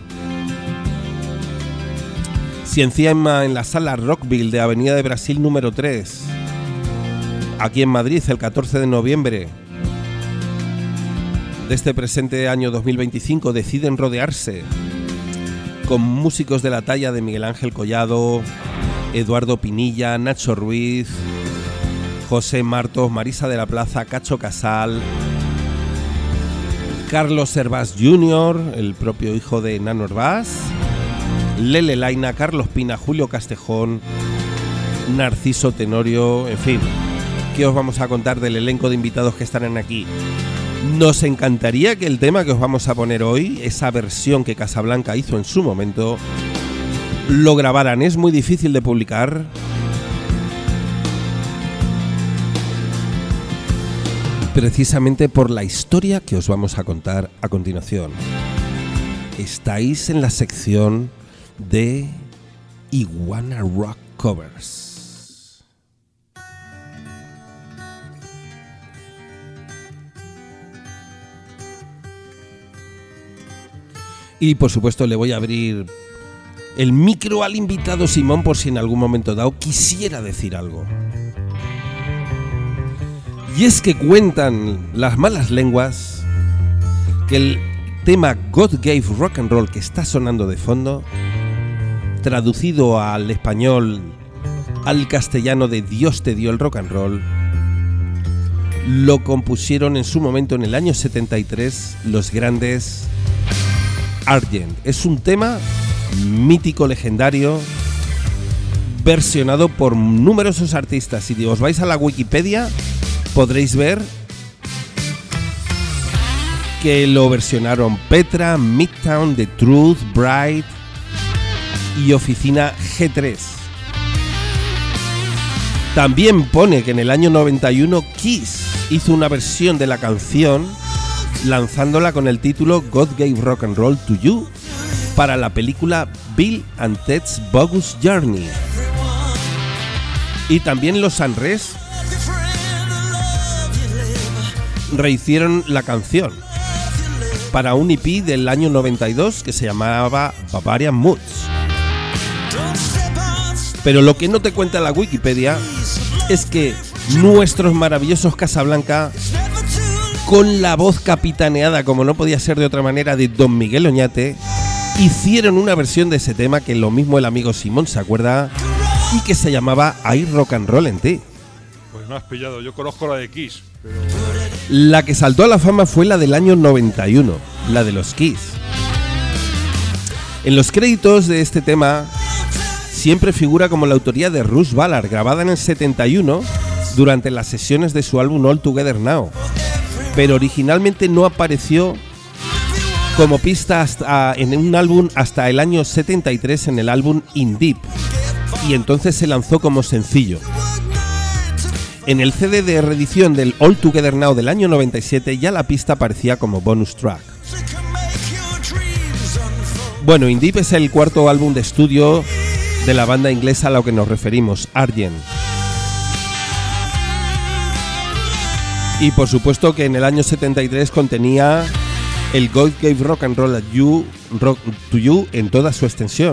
Si encima en la sala Rockville de Avenida de Brasil número 3, aquí en Madrid, el 14 de noviembre de este presente año 2025, deciden rodearse con músicos de la talla de Miguel Ángel Collado, Eduardo Pinilla, Nacho Ruiz, José Martos, Marisa de la Plaza, Cacho Casal, Carlos Hervás Jr., el propio hijo de Nano Hervás, Lele Laina, Carlos Pina, Julio Castejón, Narciso Tenorio, en fin, ¿qué os vamos a contar del elenco de invitados que estarán aquí? Nos encantaría que el tema que os vamos a poner hoy, esa versión que Casablanca hizo en su momento, lo grabaran. Es muy difícil de publicar, precisamente por la historia que os vamos a contar a continuación. Estáis en la sección de Iguana Rock Covers. Y por supuesto le voy a abrir el micro al invitado Simón por si en algún momento dado quisiera decir algo. Y es que cuentan las malas lenguas que el tema God Gave Rock and Roll que está sonando de fondo, traducido al español, al castellano de Dios te dio el rock and roll, lo compusieron en su momento en el año 73 los grandes Argent. Es un tema mítico, legendario, versionado por numerosos artistas. Si os vais a la Wikipedia podréis ver que lo versionaron Petra, Midtown, The Truth, Bright y Oficina G3. También pone que en el año 91 Kiss hizo una versión de la canción lanzándola con el título God Gave Rock and Roll to You para la película Bill and Ted's Bogus Journey. Y también los Sunres rehicieron la canción para un EP del año 92 que se llamaba Bavarian Moods. Pero lo que no te cuenta la Wikipedia es que nuestros maravillosos Casablanca, con la voz capitaneada, como no podía ser de otra manera, de Don Miguel Oñate, hicieron una versión de ese tema que lo mismo el amigo Simón se acuerda y que se llamaba I Rock and Roll en Ti. Pues me has pillado, yo conozco la de Kiss, pero La que saltó a la fama fue la del año 91, la de los Kiss. En los créditos de este tema siempre figura como la autoría de Russ Ballard, grabada en el 71 durante las sesiones de su álbum All Together Now, pero originalmente no apareció como pista en un álbum hasta el año 73 en el álbum In Deep, y entonces se lanzó como sencillo. En el CD de reedición del All Together Now del año 97 ya la pista aparecía como bonus track. Bueno, In Deep es el cuarto álbum de estudio de la banda inglesa a la que nos referimos, Argent. Y por supuesto que en el año 73 contenía el God Gave Rock and Roll to You en toda su extensión.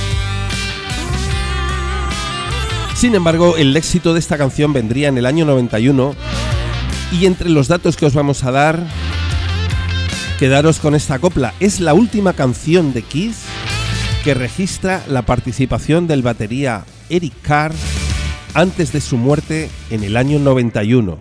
Sin embargo, el éxito de esta canción vendría en el año 91, y entre los datos que os vamos a dar, quedaros con esta copla. Es la última canción de Kiss que registra la participación del batería Eric Carr antes de su muerte en el año 91.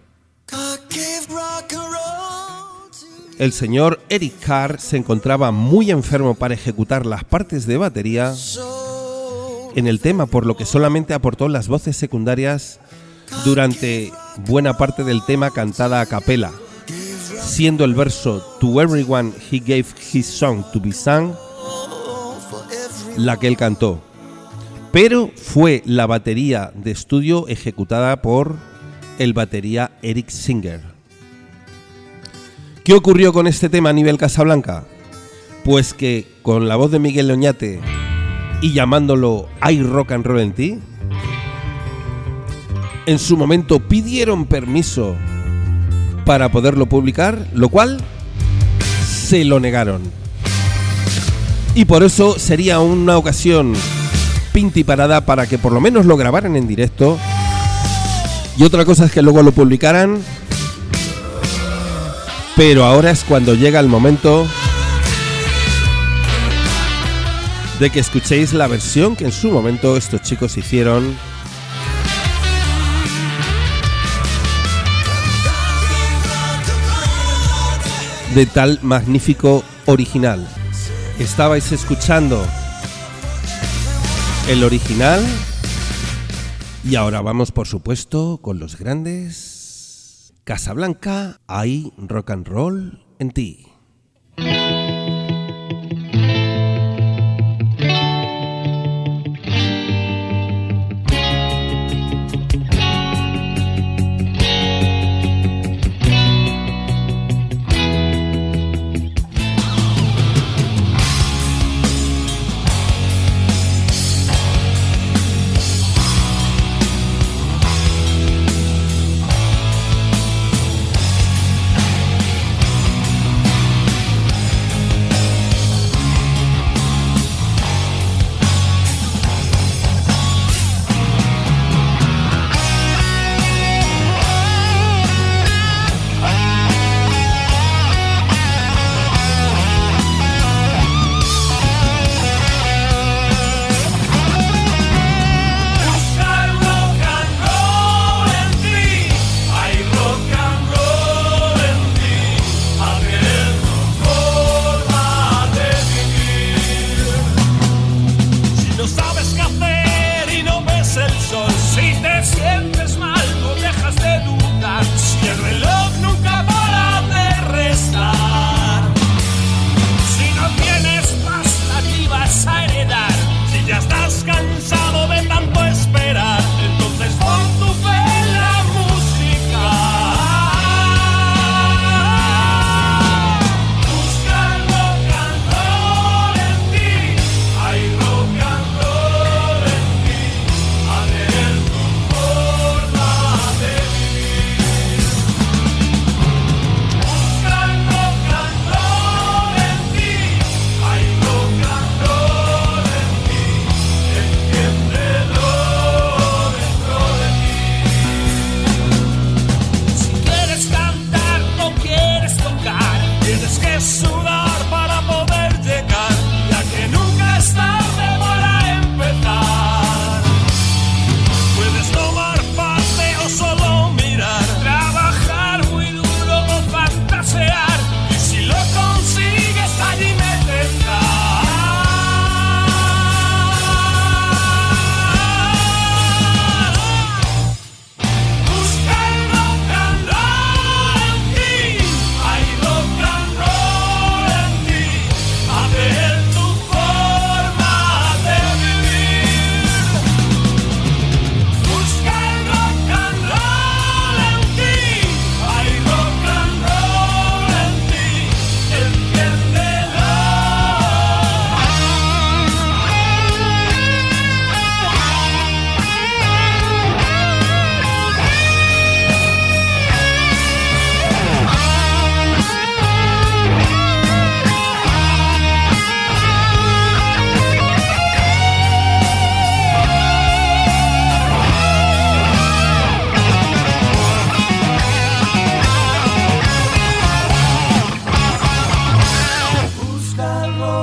El señor Eric Carr se encontraba muy enfermo para ejecutar las partes de batería en el tema, por lo que solamente aportó las voces secundarias durante buena parte del tema cantada a capela, siendo el verso To Everyone He Gave His Song to Be Sung la que él cantó, pero fue la batería de estudio ejecutada por el batería Eric Singer. ¿Qué ocurrió con este tema a nivel Casablanca? Pues que con la voz de Miguel Oñate y llamándolo I Rock and Roll en Ti, en su momento pidieron permiso para poderlo publicar, lo cual se lo negaron. Y por eso sería una ocasión pintiparada para que por lo menos lo grabaran en directo, y otra cosa es que luego lo publicaran. Pero ahora es cuando llega el momento de que escuchéis la versión que en su momento estos chicos hicieron de tal magnífico original. Estabais escuchando el original y ahora vamos, por supuesto, con los grandes. Casablanca, I Rock and Roll en Ti. Puedes tomar parte o solo mirar, trabajar muy duro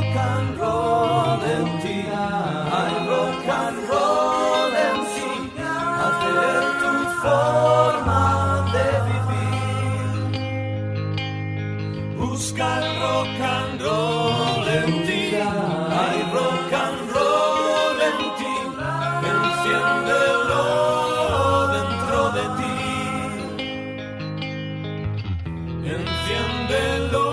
rock and roll en ti, hay rock and roll en ti, hacer tu forma de vivir. Busca el rock and roll en ti, hay rock and roll en ti, enciéndelo dentro de ti, enciéndelo.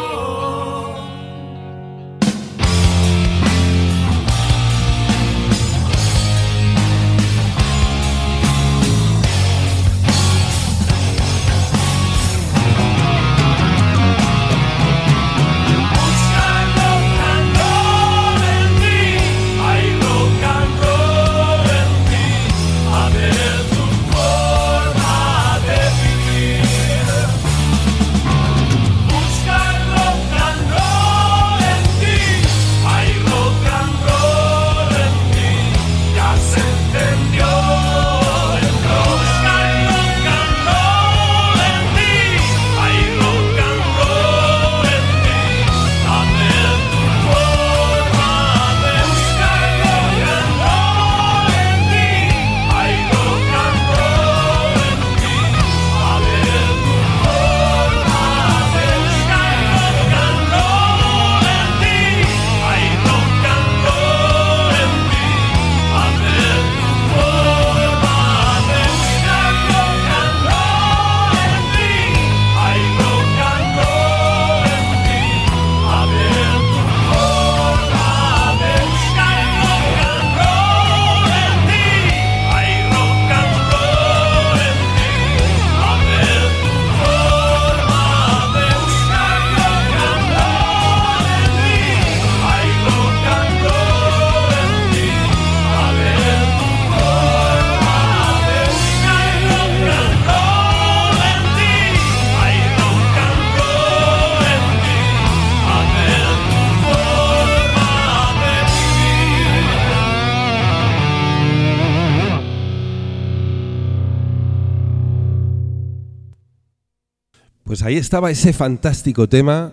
Pues ahí estaba ese fantástico tema,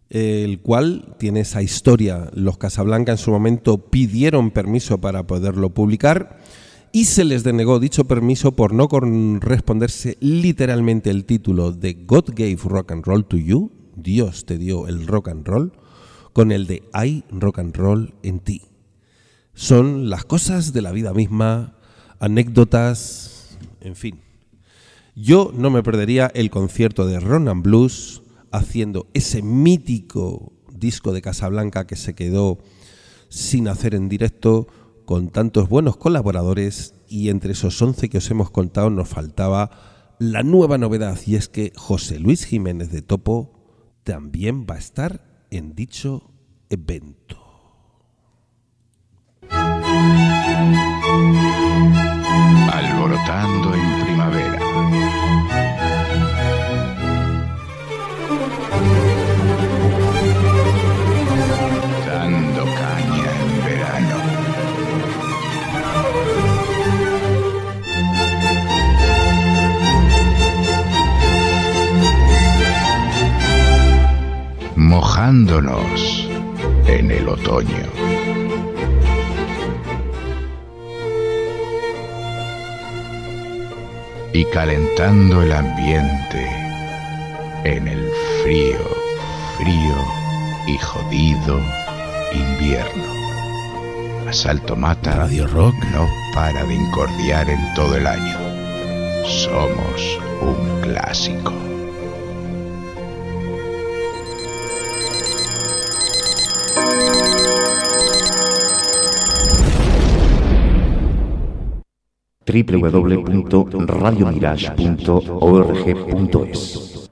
el cual tiene esa historia. Los Casablanca en su momento pidieron permiso para poderlo publicar y se les denegó dicho permiso por no corresponderse literalmente el título de God Gave Rock and Roll to You, Dios te dio el rock and roll, con el de Hay rock and roll en ti. Son las cosas de la vida misma, anécdotas, en fin. Yo no me perdería el concierto de Rhythm and Blues haciendo ese mítico disco de Casablanca que se quedó sin hacer en directo con tantos buenos colaboradores, y entre esos 11 que os hemos contado nos faltaba la nueva novedad, y es que José Luis Jiménez de Topo también va a estar en dicho evento. Alborotando en primavera. Dando caña en verano. Mojándonos en el otoño. Y calentando el ambiente en el frío, frío y jodido invierno. Asalto Mata Radio Rock no para de incordiar en todo el año. Somos un clásico. www.radiomirage.org.es.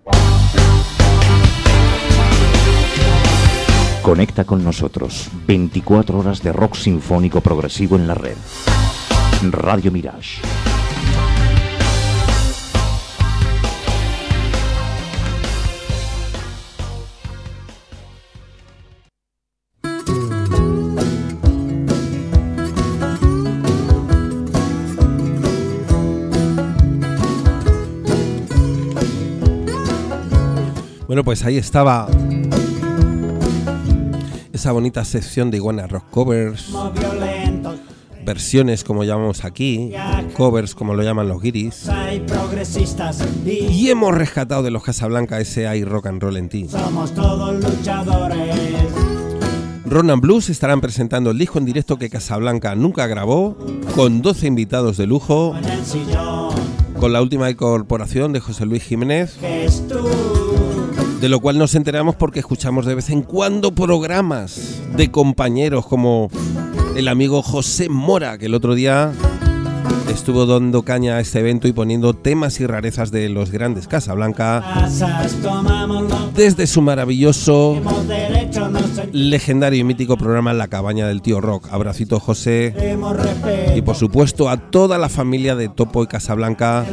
Conecta con nosotros. 24 horas de rock sinfónico progresivo en la red. Radio Mirage. Bueno, pues ahí estaba esa bonita sección de Iguana Rock Covers, versiones como llamamos aquí, covers como lo llaman los guiris, y hemos rescatado de los Casablanca ese I Rock and Roll en ti. Somos todos luchadores. Ron and Blues estarán presentando el disco en directo que Casablanca nunca grabó, con 12 invitados de lujo, con la última incorporación de José Luis Jiménez, de lo cual nos enteramos porque escuchamos de vez en cuando programas de compañeros como el amigo José Mora, que el otro día estuvo dando caña a este evento y poniendo temas y rarezas de los grandes Casablanca desde su maravilloso, legendario y mítico programa La Cabaña del Tío Rock. Abracito, José, y por supuesto a toda la familia de Topo y Casablanca,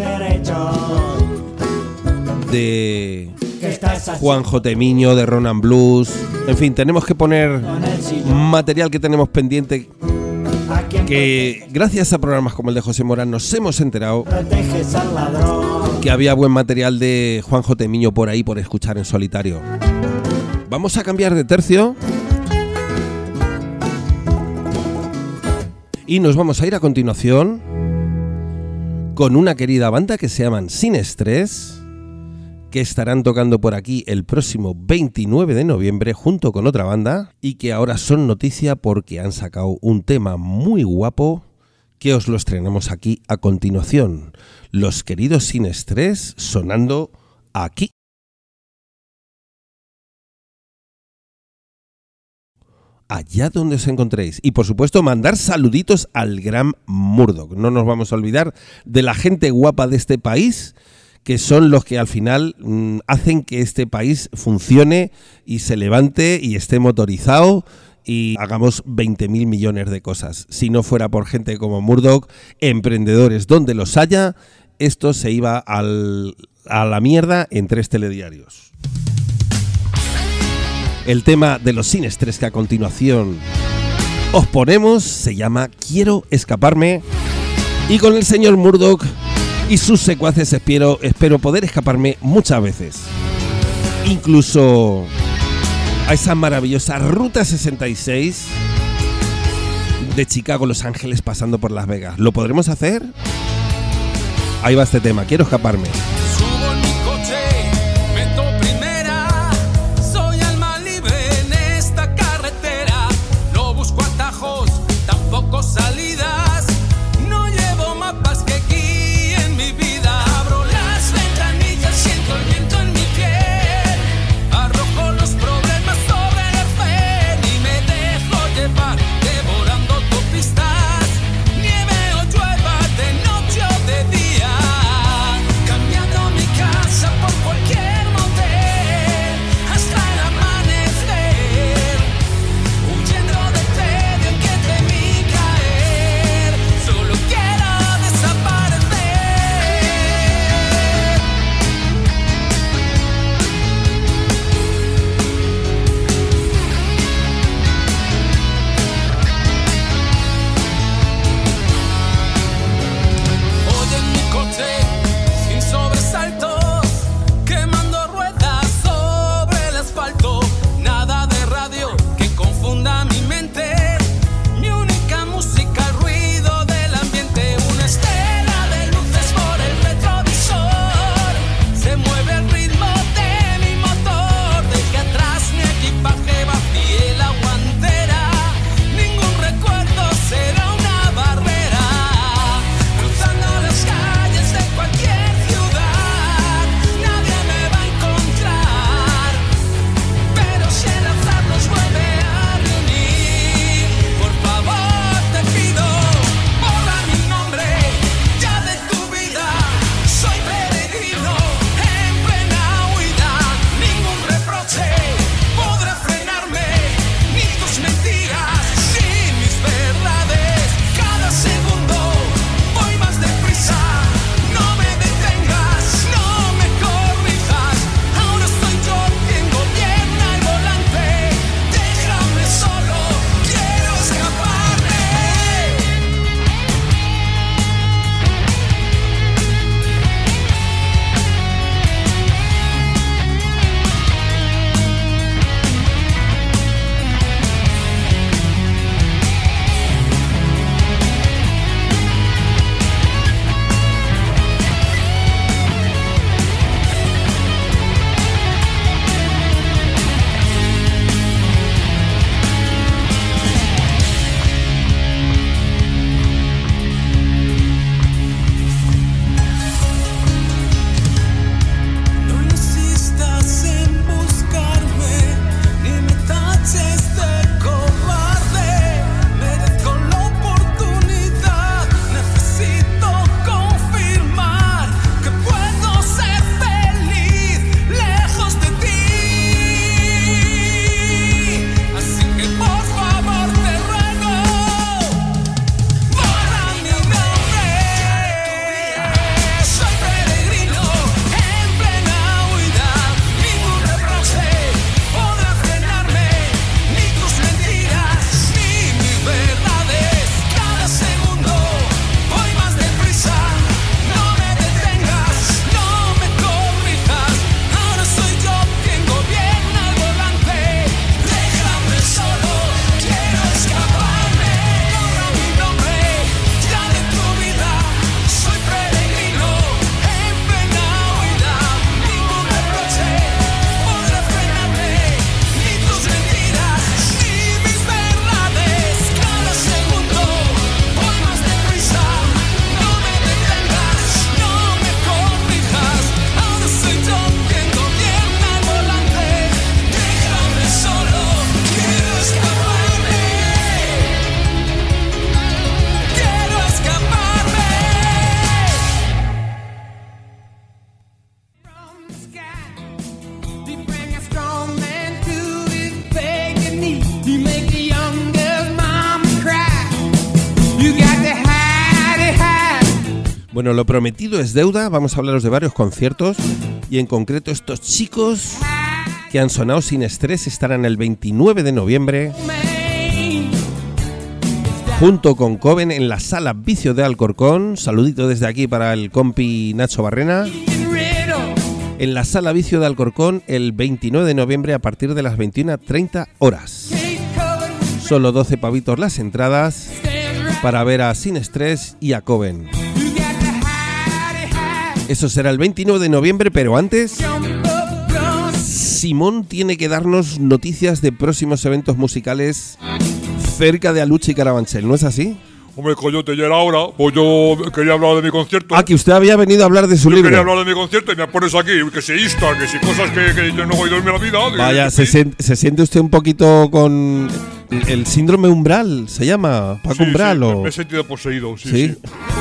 de Juanjo Temiño, de Ron and Blues. En fin, tenemos que poner material que tenemos pendiente, que gracias a programas como el de José Mora nos hemos enterado que había buen material de Juanjo Temiño por ahí por escuchar en solitario. Vamos a cambiar de tercio y nos vamos a ir a continuación con una querida banda que se llaman Sin Estrés, que estarán tocando por aquí el próximo 29 de noviembre junto con otra banda, y que ahora son noticia porque han sacado un tema muy guapo que os lo estrenamos aquí a continuación. Los queridos Sin Estrés sonando aquí. Allá donde os encontréis. Y por supuesto mandar saluditos al gran Murdoch. No nos vamos a olvidar de la gente guapa de este país, que son los que al final hacen que este país funcione y se levante y esté motorizado y hagamos 20.000 millones de cosas. Si no fuera por gente como Murdoch, emprendedores donde los haya, esto se iba a la mierda en 3 telediarios. El tema de los Sin Estrés que a continuación os ponemos se llama Quiero Escaparme, y con el señor Murdoch y sus secuaces espero poder escaparme muchas veces, incluso a esa maravillosa Ruta 66 de Chicago, Los Ángeles, pasando por Las Vegas. ¿Lo podremos hacer? Ahí va este tema, Quiero Escaparme. Subo en mi coche, meto primera, soy alma libre en esta carretera. No busco atajos, tampoco salidas, no llevo mapas que guíen mi vida. Abro las ventanillas, siento el viento en mi piel, arrojo los problemas sobre el arcén y me dejo llevar, devorando autopistas, nieve o llueva, de noche o de día, cambiando You make the young girl's mama cry. You got to hide it, hide. Bueno, lo prometido es deuda. Vamos a hablaros de varios conciertos y en concreto estos chicos que han sonado sin estrés estarán el 29 de noviembre junto con Coven en la Sala Vicio de Alcorcón. Saludito desde aquí para el compi Nacho Barrena. En la Sala Vicio de Alcorcón el 29 de noviembre a partir de las 21:30 horas. Solo 12 pavitos las entradas para ver a Sin Estrés y a Coven. Eso será el 29 de noviembre, pero antes Simón tiene que darnos noticias de próximos eventos musicales cerca de Aluche y Carabanchel, ¿no es así? Hombre, coyote, ya era hora. Pues yo quería hablar de mi concierto. Ah, que usted había venido a hablar de su libro. Quería hablar de mi concierto y me pones aquí, que se insta, que si cosas que yo no voy a dormir la vida. Vaya, se siente usted un poquito con el síndrome umbral, ¿se llama? ¿Paco sí, Umbral sí, o...? me he sentido poseído, sí.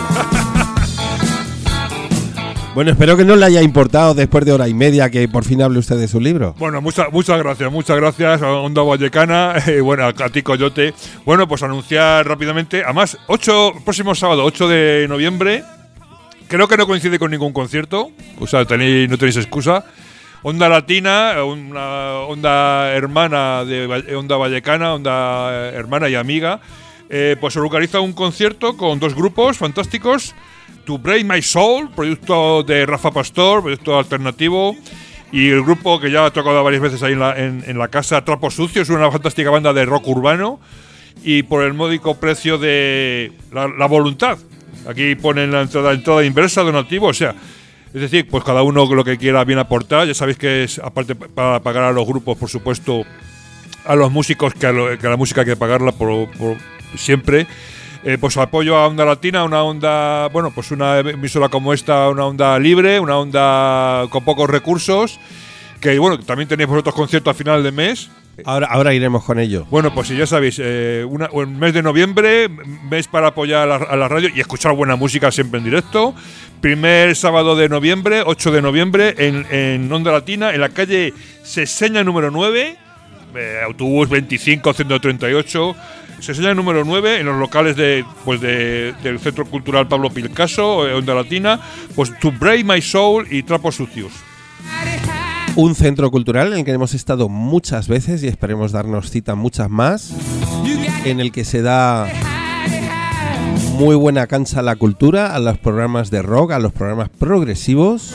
Bueno, espero que no le haya importado después de hora y media que por fin hable usted de su libro. Bueno, muchas gracias a Onda Vallecana, bueno, a ti Coyote. Bueno, pues anunciar rápidamente, además, próximo sábado, 8 de noviembre, creo que no coincide con ningún concierto, o sea, no tenéis excusa. Onda Latina, una onda hermana de Onda Vallecana, onda hermana y amiga, pues organiza un concierto con 2 grupos fantásticos. To Break My Soul, proyecto de Rafa Pastor, proyecto alternativo, y el grupo que ya ha tocado varias veces ahí en la casa, Trapos Sucios, una fantástica banda de rock urbano, y por el módico precio de la voluntad. Aquí ponen la entrada inversa, donativo, o sea, es decir, pues cada uno lo que quiera bien aportar. Ya sabéis que es, aparte para pagar a los grupos, por supuesto, a los músicos, que la música hay que pagarla por siempre. Pues apoyo a Onda Latina, una onda, bueno, pues una emisora como esta, una onda libre, una onda con pocos recursos, que bueno, también tenéis vosotros conciertos a final de mes. Ahora iremos con ello. Bueno, pues si ya sabéis, un mes de noviembre, mes para apoyar a la radio y escuchar buena música siempre en directo. Primer sábado de noviembre, 8 de noviembre, en Onda Latina, en la calle Seseña número 9, autobús 25 138. Seseña número 9, en los locales del Centro Cultural Pablo Picasso, Onda Latina, pues To Break My Soul y Trapos Sucios. Un centro cultural en el que hemos estado muchas veces y esperemos darnos cita muchas más, en el que se da muy buena cancha a la cultura, a los programas de rock, a los programas progresivos,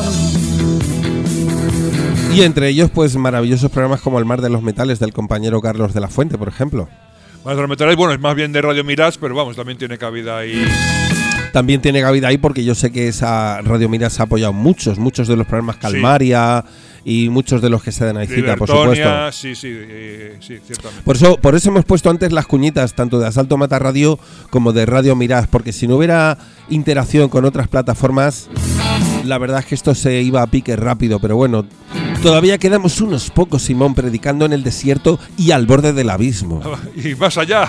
y entre ellos pues maravillosos programas como El Mar de los Metales del compañero Carlos de la Fuente, por ejemplo. Bueno, es más bien de Radio Mirage, pero vamos, también tiene cabida ahí. También tiene cabida ahí porque yo sé que esa Radio Mirage ha apoyado muchos de los programas Calmaria, sí, y muchos de los que se dan ahí cita, por supuesto. Sí, ciertamente. Por eso hemos puesto antes las cuñitas, tanto de Asalto Mata Radio como de Radio Mirage, porque si no hubiera interacción con otras plataformas, la verdad es que esto se iba a pique rápido, pero bueno, todavía quedamos unos pocos, Simón, predicando en el desierto y al borde del abismo. Y más allá.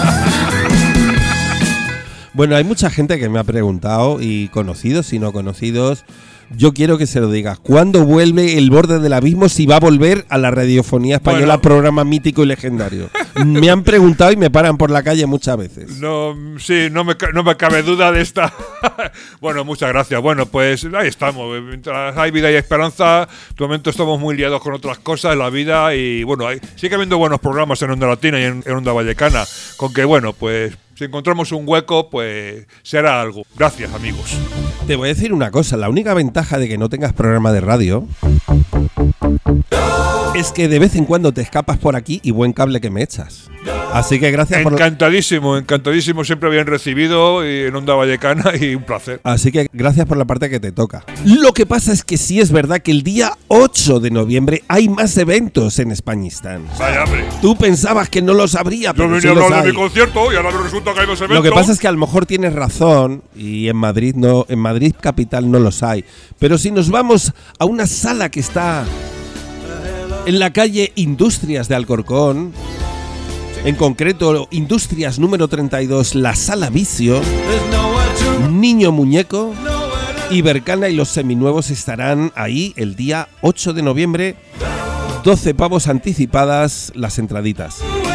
Bueno, hay mucha gente que me ha preguntado, y conocidos y no conocidos, yo quiero que se lo digas. ¿Cuándo vuelve El Borde del Abismo? Si va a volver a la radiofonía española, bueno, programa mítico y legendario. Me han preguntado y me paran por la calle muchas veces. No me cabe duda de esta. Bueno, muchas gracias. Bueno, pues ahí estamos. Mientras hay vida y esperanza, de momento estamos muy liados con otras cosas en la vida y bueno, sigue habiendo buenos programas en Onda Latina y en Onda Vallecana. Con que bueno, pues si encontramos un hueco, pues será algo. Gracias, amigos. Te voy a decir una cosa, la única ventaja de que no tengas programa de radio es que de vez en cuando te escapas por aquí y buen cable que me echas. Así que gracias encantadísimo, siempre bien recibido y en Onda Vallecana y un placer. Así que gracias por la parte que te toca. Lo que pasa es que sí es verdad que el día 8 de noviembre hay más eventos en Españistán. Vaya, hombre. Tú pensabas que no los habría, pero yo sí venía a hablar hay. de mi concierto y ahora resulta que hay más eventos. Lo que pasa es que a lo mejor tienes razón y en Madrid capital no los hay. Pero si nos vamos a una sala que está en la calle Industrias de Alcorcón, en concreto Industrias número 32, la Sala Vicio, Niño Muñeco, Ibercana y los Seminuevos estarán ahí el día 8 de noviembre, 12 pavos anticipadas las entraditas.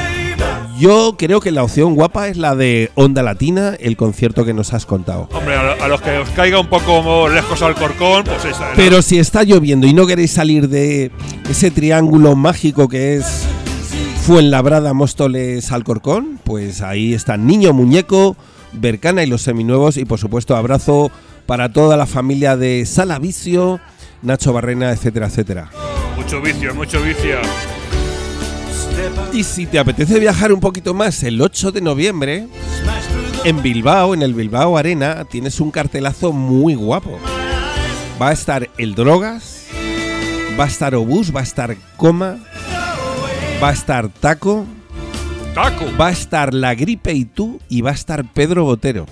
Yo creo que la opción guapa es la de Onda Latina, el concierto que nos has contado. Hombre, a los que os caiga un poco lejos Alcorcón, pues esa. Pero si está lloviendo y no queréis salir de ese triángulo mágico que es Fuenlabrada, Móstoles, Alcorcón, pues ahí están Niño Muñeco, Bercana y los Seminuevos, y por supuesto abrazo para toda la familia de Sala Vicio, Nacho Barrena, etcétera, etcétera. Mucho vicio, mucho vicio. Y si te apetece viajar un poquito más, el 8 de noviembre, en Bilbao, en el Bilbao Arena, tienes un cartelazo muy guapo. Va a estar el Drogas, va a estar Obús, va a estar Coma, va a estar Taco, va a estar La Gripe y tú, y va a estar Pedro Botero.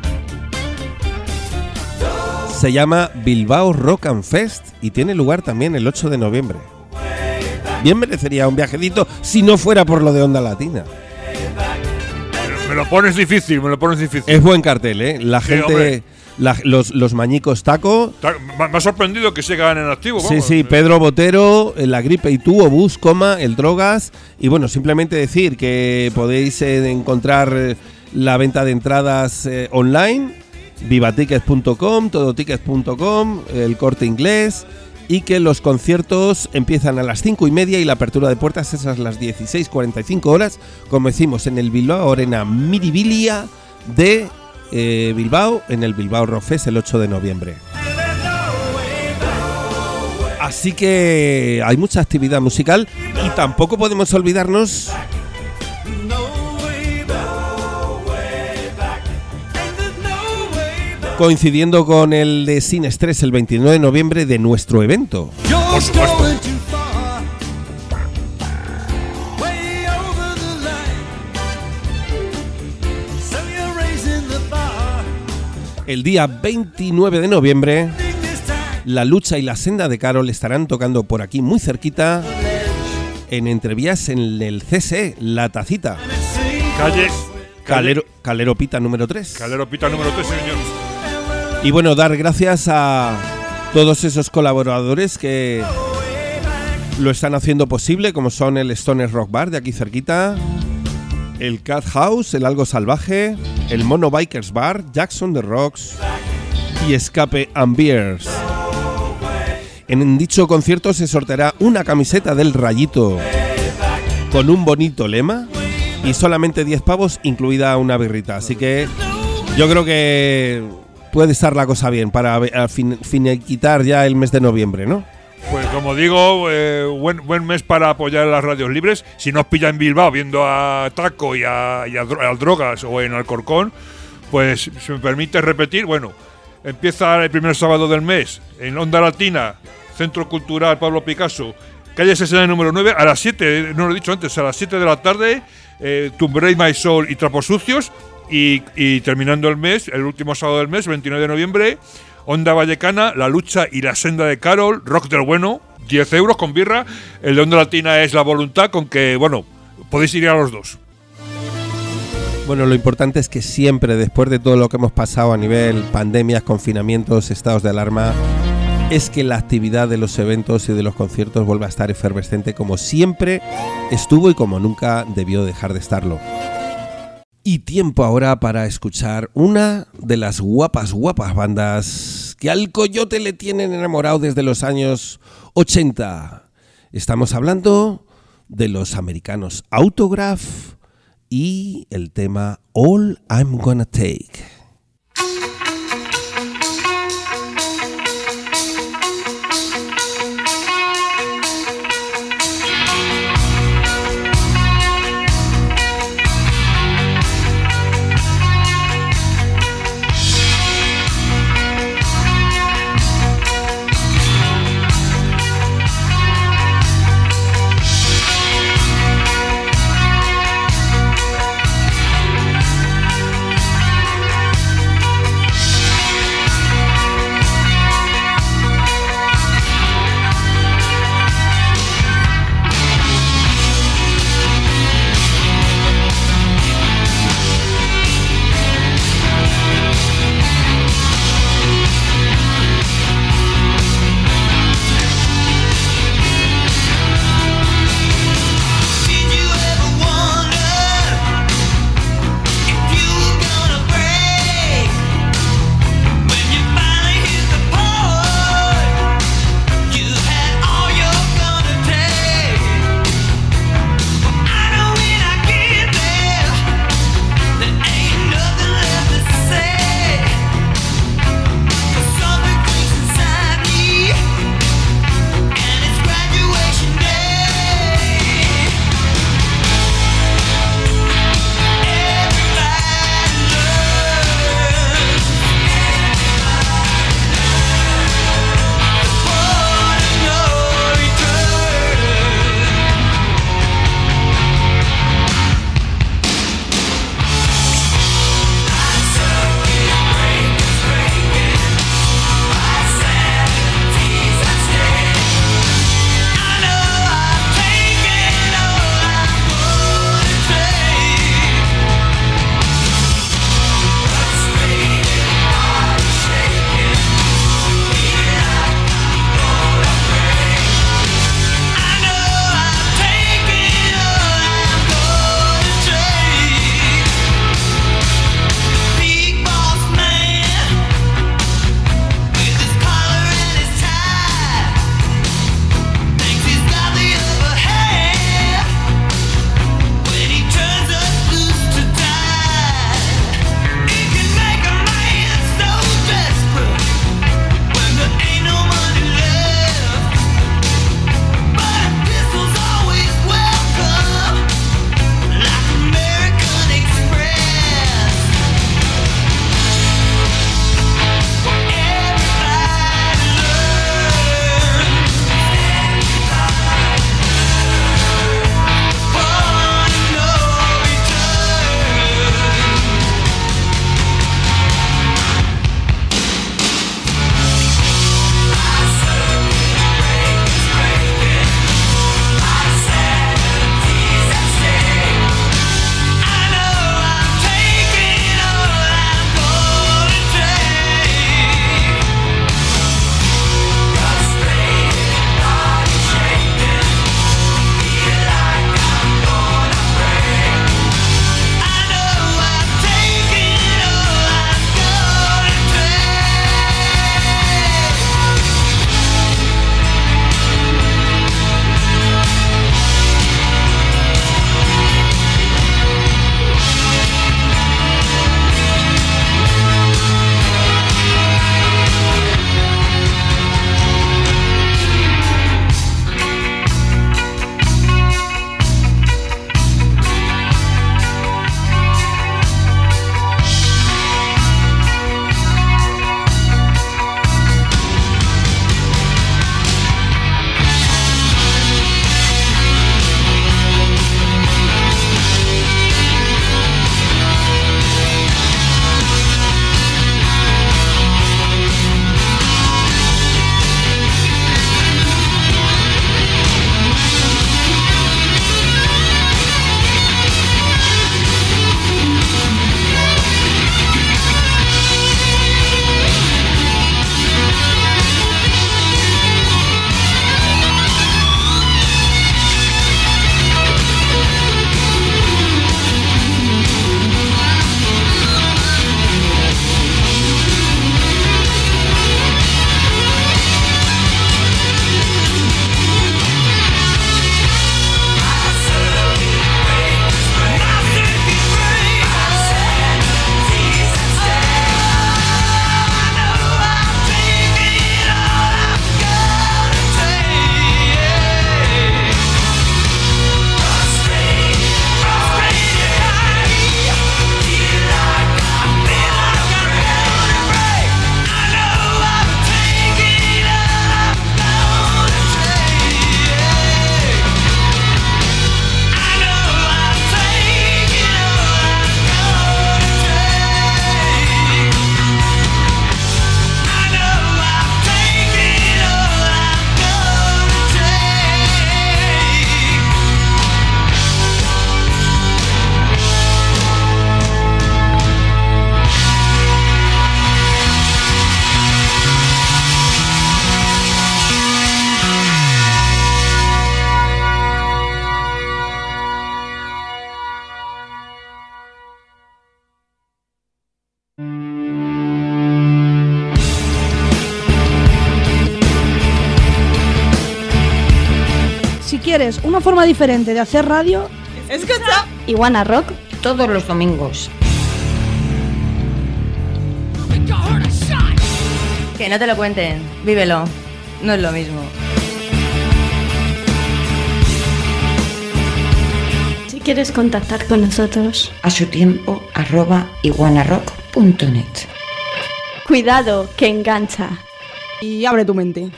Se llama Bilbao Rock and Fest y tiene lugar también el 8 de noviembre. Bien merecería un viajecito si no fuera por lo de Onda Latina. Me lo pones difícil, Es buen cartel, ¿eh? La gente, los mañicos Taco. Me ha sorprendido que sigan en activo. Vamos. Sí, Pedro Botero, La Gripe y tú, Obús, Coma, el Drogas. Y bueno, simplemente decir que podéis encontrar la venta de entradas online, vivatickets.com, todotickets.com, el Corte Inglés. Y que los conciertos empiezan a las 5:30 y la apertura de puertas es a las 16:45 horas, como decimos, en el Bilbao Arena Miribilia de Bilbao, en el Bilbao Rock Fest el 8 de noviembre. Así que hay mucha actividad musical y tampoco podemos olvidarnos coincidiendo con el de Sin Estrés el 29 de noviembre de nuestro evento. Por supuesto. El día 29 de noviembre, La Lucha y la Senda de Carol estarán tocando por aquí muy cerquita, en Entrevías, en el CSE, La Tacita. Calero Pita número 3. Calero Pita número 3, señor. Y bueno, dar gracias a todos esos colaboradores que lo están haciendo posible, como son el Stoner Rock Bar de aquí cerquita, el Cat House, el Algo Salvaje, el Mono Bikers Bar, Jackson the Rocks y Escape and Beers. En dicho concierto se sorteará una camiseta del Rayito con un bonito lema y solamente 10 pavos, incluida una birrita. Así que yo creo que puede estar la cosa bien para finiquitar ya el mes de noviembre, ¿no? Pues como digo, buen mes para apoyar a las radios libres. Si nos pilla en Bilbao viendo a Taco y al Drogas o en Alcorcón, pues si me permite repetir, bueno, empieza el primer sábado del mes en Onda Latina, Centro Cultural Pablo Picasso, calle 60 número 9, a las 7, no lo he dicho antes, a las 7 de la tarde, Tomb Raider, My Soul y Trapos Sucios. Y terminando el mes, el último sábado del mes, 29 de noviembre, Onda Vallecana, La Lucha y la Senda de Carol, rock del bueno, 10 euros con birra. El de Onda Latina es La Voluntad, con que, bueno, podéis ir a los dos. Bueno, lo importante es que siempre, después de todo lo que hemos pasado a nivel pandemias, confinamientos, estados de alarma, es que la actividad de los eventos y de los conciertos vuelva a estar efervescente como siempre estuvo y como nunca debió dejar de estarlo. Y tiempo ahora para escuchar una de las guapas bandas que al Coyote le tienen enamorado desde los años 80. Estamos hablando de los americanos Autograph y el tema All I'm Gonna Take. quieres una forma diferente de hacer radio, escucha Iguana Rock todos los domingos. Que no te lo cuenten, vívelo, no es lo mismo. Si quieres contactar con nosotros, A su tiempo @iguanarock.net. cuidado, que engancha. y abre tu mente.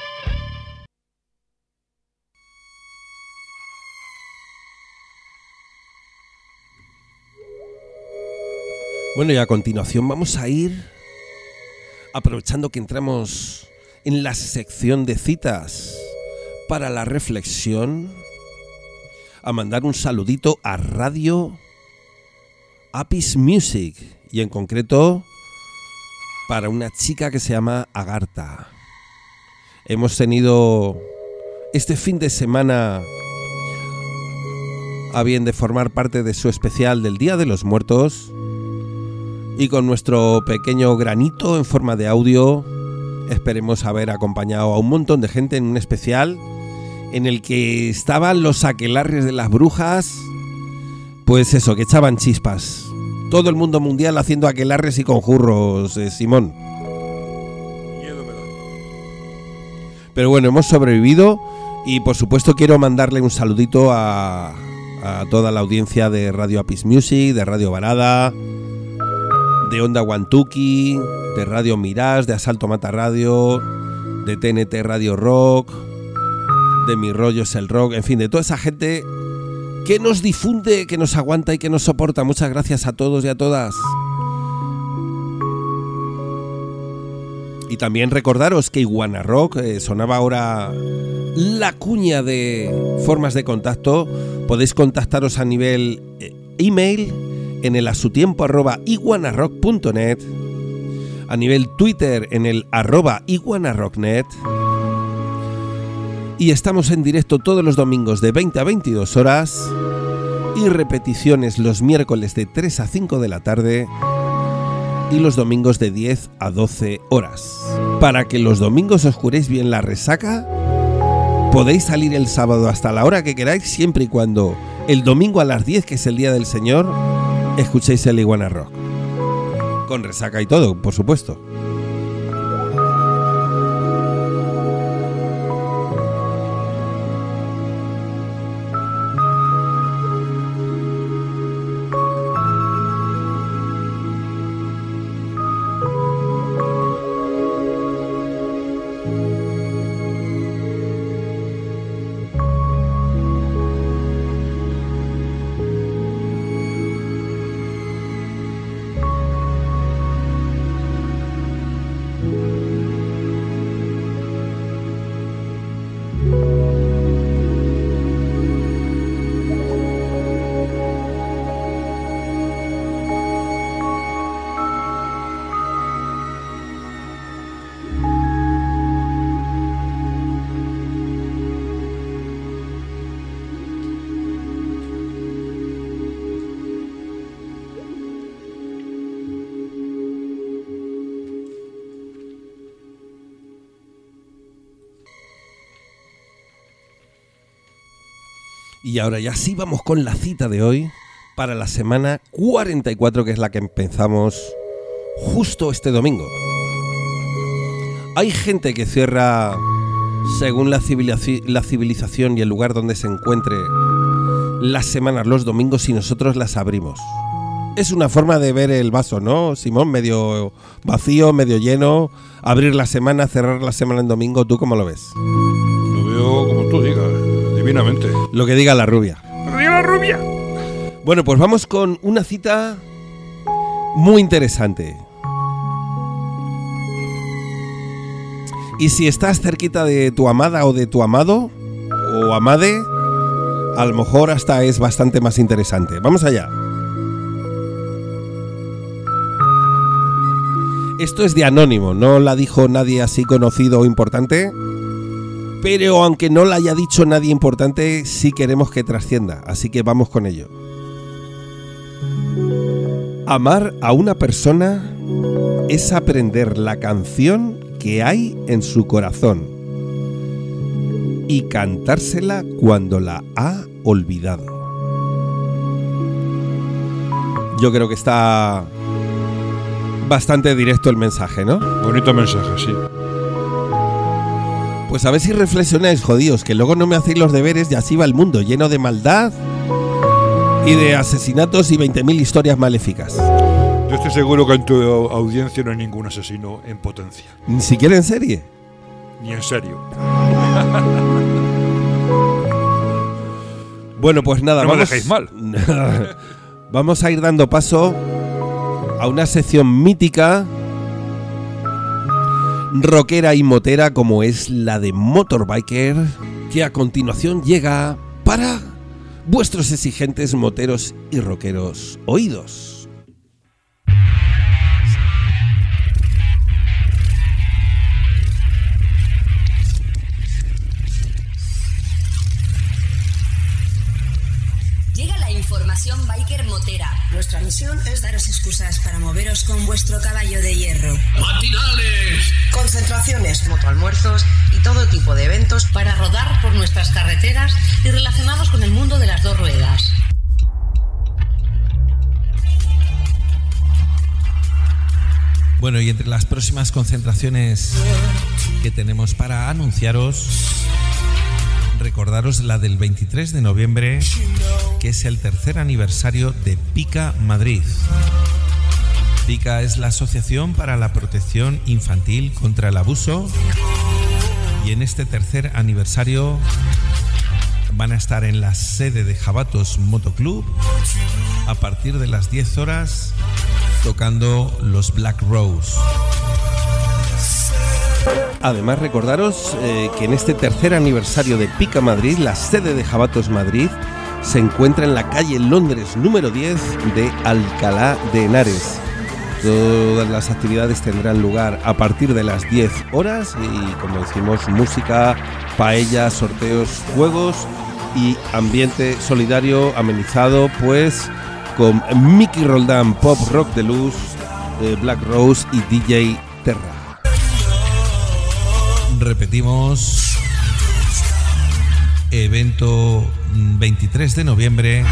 Bueno, y a continuación vamos a ir, aprovechando que entramos en la sección de citas para la reflexión, a mandar un saludito a Radio Apis Music, y en concreto para una chica que se llama Agartha. Hemos tenido este fin de semana a bien de formar parte de su especial del Día de los Muertos, y con nuestro pequeño granito en forma de audio esperemos haber acompañado a un montón de gente en un especial en el que estaban los aquelarres de las brujas, pues eso, que echaban chispas. Todo el mundo mundial haciendo aquelarres y conjurros, Simón. Pero bueno, hemos sobrevivido, y por supuesto quiero mandarle un saludito a toda la audiencia de Radio Apis Music, de Radio Varada, de Onda Guantuki, de Radio Mirage, de Asalto Mata Radio, de TNT Radio Rock, de Mi Rollo es el Rock, en fin, de toda esa gente que nos difunde, que nos aguanta y que nos soporta. Muchas gracias a todos y a todas. Y también recordaros que Iguana Rock, sonaba ahora la cuña de formas de contacto. Podéis contactaros a nivel email en el asutiempo@iguanarock.net, a nivel Twitter en el @iguanarocknet, y estamos en directo todos los domingos de 20 a 22 horas y repeticiones los miércoles de 3 a 5 de la tarde y los domingos de 10 a 12 horas. Para que los domingos os curéis bien la resaca, podéis salir el sábado hasta la hora que queráis, siempre y cuando el domingo a las 10, que es el Día del Señor, escuchéis el Iguana Rock. Con resaca y todo, por supuesto. Y ahora ya sí vamos con la cita de hoy para la semana 44, que es la que empezamos justo este domingo. Hay gente que cierra según la civilización y el lugar donde se encuentre las semanas los domingos, y nosotros las abrimos. Es una forma de ver el vaso, ¿no, Simón? Medio vacío, medio lleno. Abrir la semana, cerrar la semana en domingo. ¿Tú cómo lo ves? Lo veo como tú digas, divinamente. Lo que diga la rubia. ¡Lo diga la rubia! Bueno, pues vamos con una cita muy interesante. Y si estás cerquita de tu amada o de tu amado o amade, a lo mejor hasta es bastante más interesante. Vamos allá. Esto es de anónimo, no la dijo nadie así conocido o importante, pero aunque no la haya dicho nadie importante, sí queremos que trascienda, así que vamos con ello. Amar a una persona es aprender la canción que hay en su corazón y cantársela cuando la ha olvidado. Yo creo que está bastante directo el mensaje, ¿no? Bonito mensaje, sí. Pues a ver si reflexionáis, jodidos, que luego no me hacéis los deberes y así va el mundo, lleno de maldad y de asesinatos y 20.000 historias maléficas. Yo estoy seguro que en tu audiencia no hay ningún asesino en potencia. Ni siquiera en serie. Ni en serio. Bueno, pues nada, no me dejéis mal. Vamos a ir dando paso a una sección mítica, rockera y motera, como es la de Motorbiker, que a continuación llega para vuestros exigentes moteros y rockeros oídos. Llega la información biker motera. Nuestra misión es daros excusas para moveros con vuestro caballo de hierro. ¡Matinales! Concentraciones, motoalmuerzos y todo tipo de eventos para rodar por nuestras carreteras y relacionados con el mundo de las dos ruedas. Bueno, y entre las próximas concentraciones que tenemos para anunciaros, recordaros la del 23 de noviembre, que es el tercer aniversario de PICA Madrid. PICA es la Asociación para la Protección Infantil contra el Abuso, y en este tercer aniversario van a estar en la sede de Jabatos Motoclub a partir de las 10 horas tocando los Black Rose. Además, recordaros que en este tercer aniversario de PICA Madrid, la sede de Jabatos Madrid se encuentra en la calle Londres número 10 de Alcalá de Henares. Todas las actividades tendrán lugar a partir de las 10 horas y, como decimos, música, paella, sorteos, juegos y ambiente solidario amenizado, pues con Mickey Roldán, Pop Rock Deluxe, Black Rose y DJ Terra. Repetimos, evento 23 de noviembre,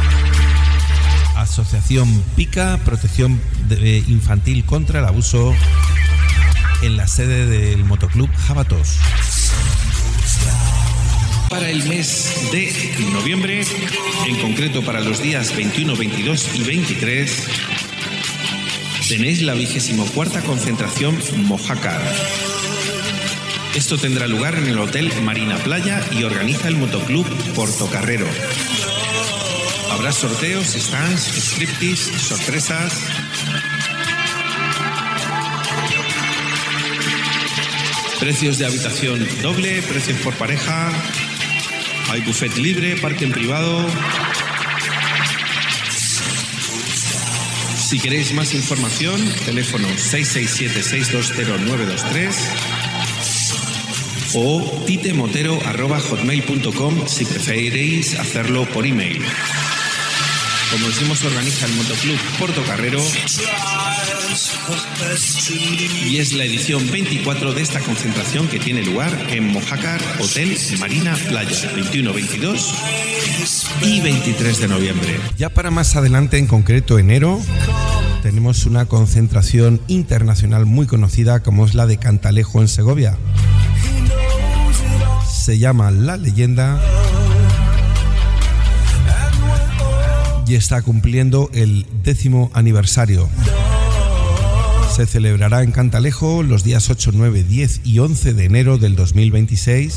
Asociación PICA, Protección Infantil contra el Abuso, en la sede del Motoclub Jabatos. Para el mes de noviembre, en concreto para los días 21, 22 y 23, tenéis la 24ª concentración Mojácar. Esto tendrá lugar en el Hotel Marina Playa y organiza el Motoclub Portocarrero. Habrá sorteos, stands, striptease, sorpresas. Precios de habitación doble, precios por pareja. Hay buffet libre, parking privado. Si queréis más información, teléfono 667-620-923 o titemotero@hotmail.com si preferéis hacerlo por email. Como decimos, organiza el Motoclub Portocarrero y es la edición 24 de esta concentración que tiene lugar en Mojácar, Hotel Marina Playa, 21, 22 y 23 de noviembre. Ya para más adelante, en concreto enero, tenemos una concentración internacional muy conocida, como es la de Cantalejo en Segovia. Se llama La Leyenda y está cumpliendo el 10º aniversario. Se celebrará en Cantalejo los días 8, 9, 10 y 11 de enero del 2026.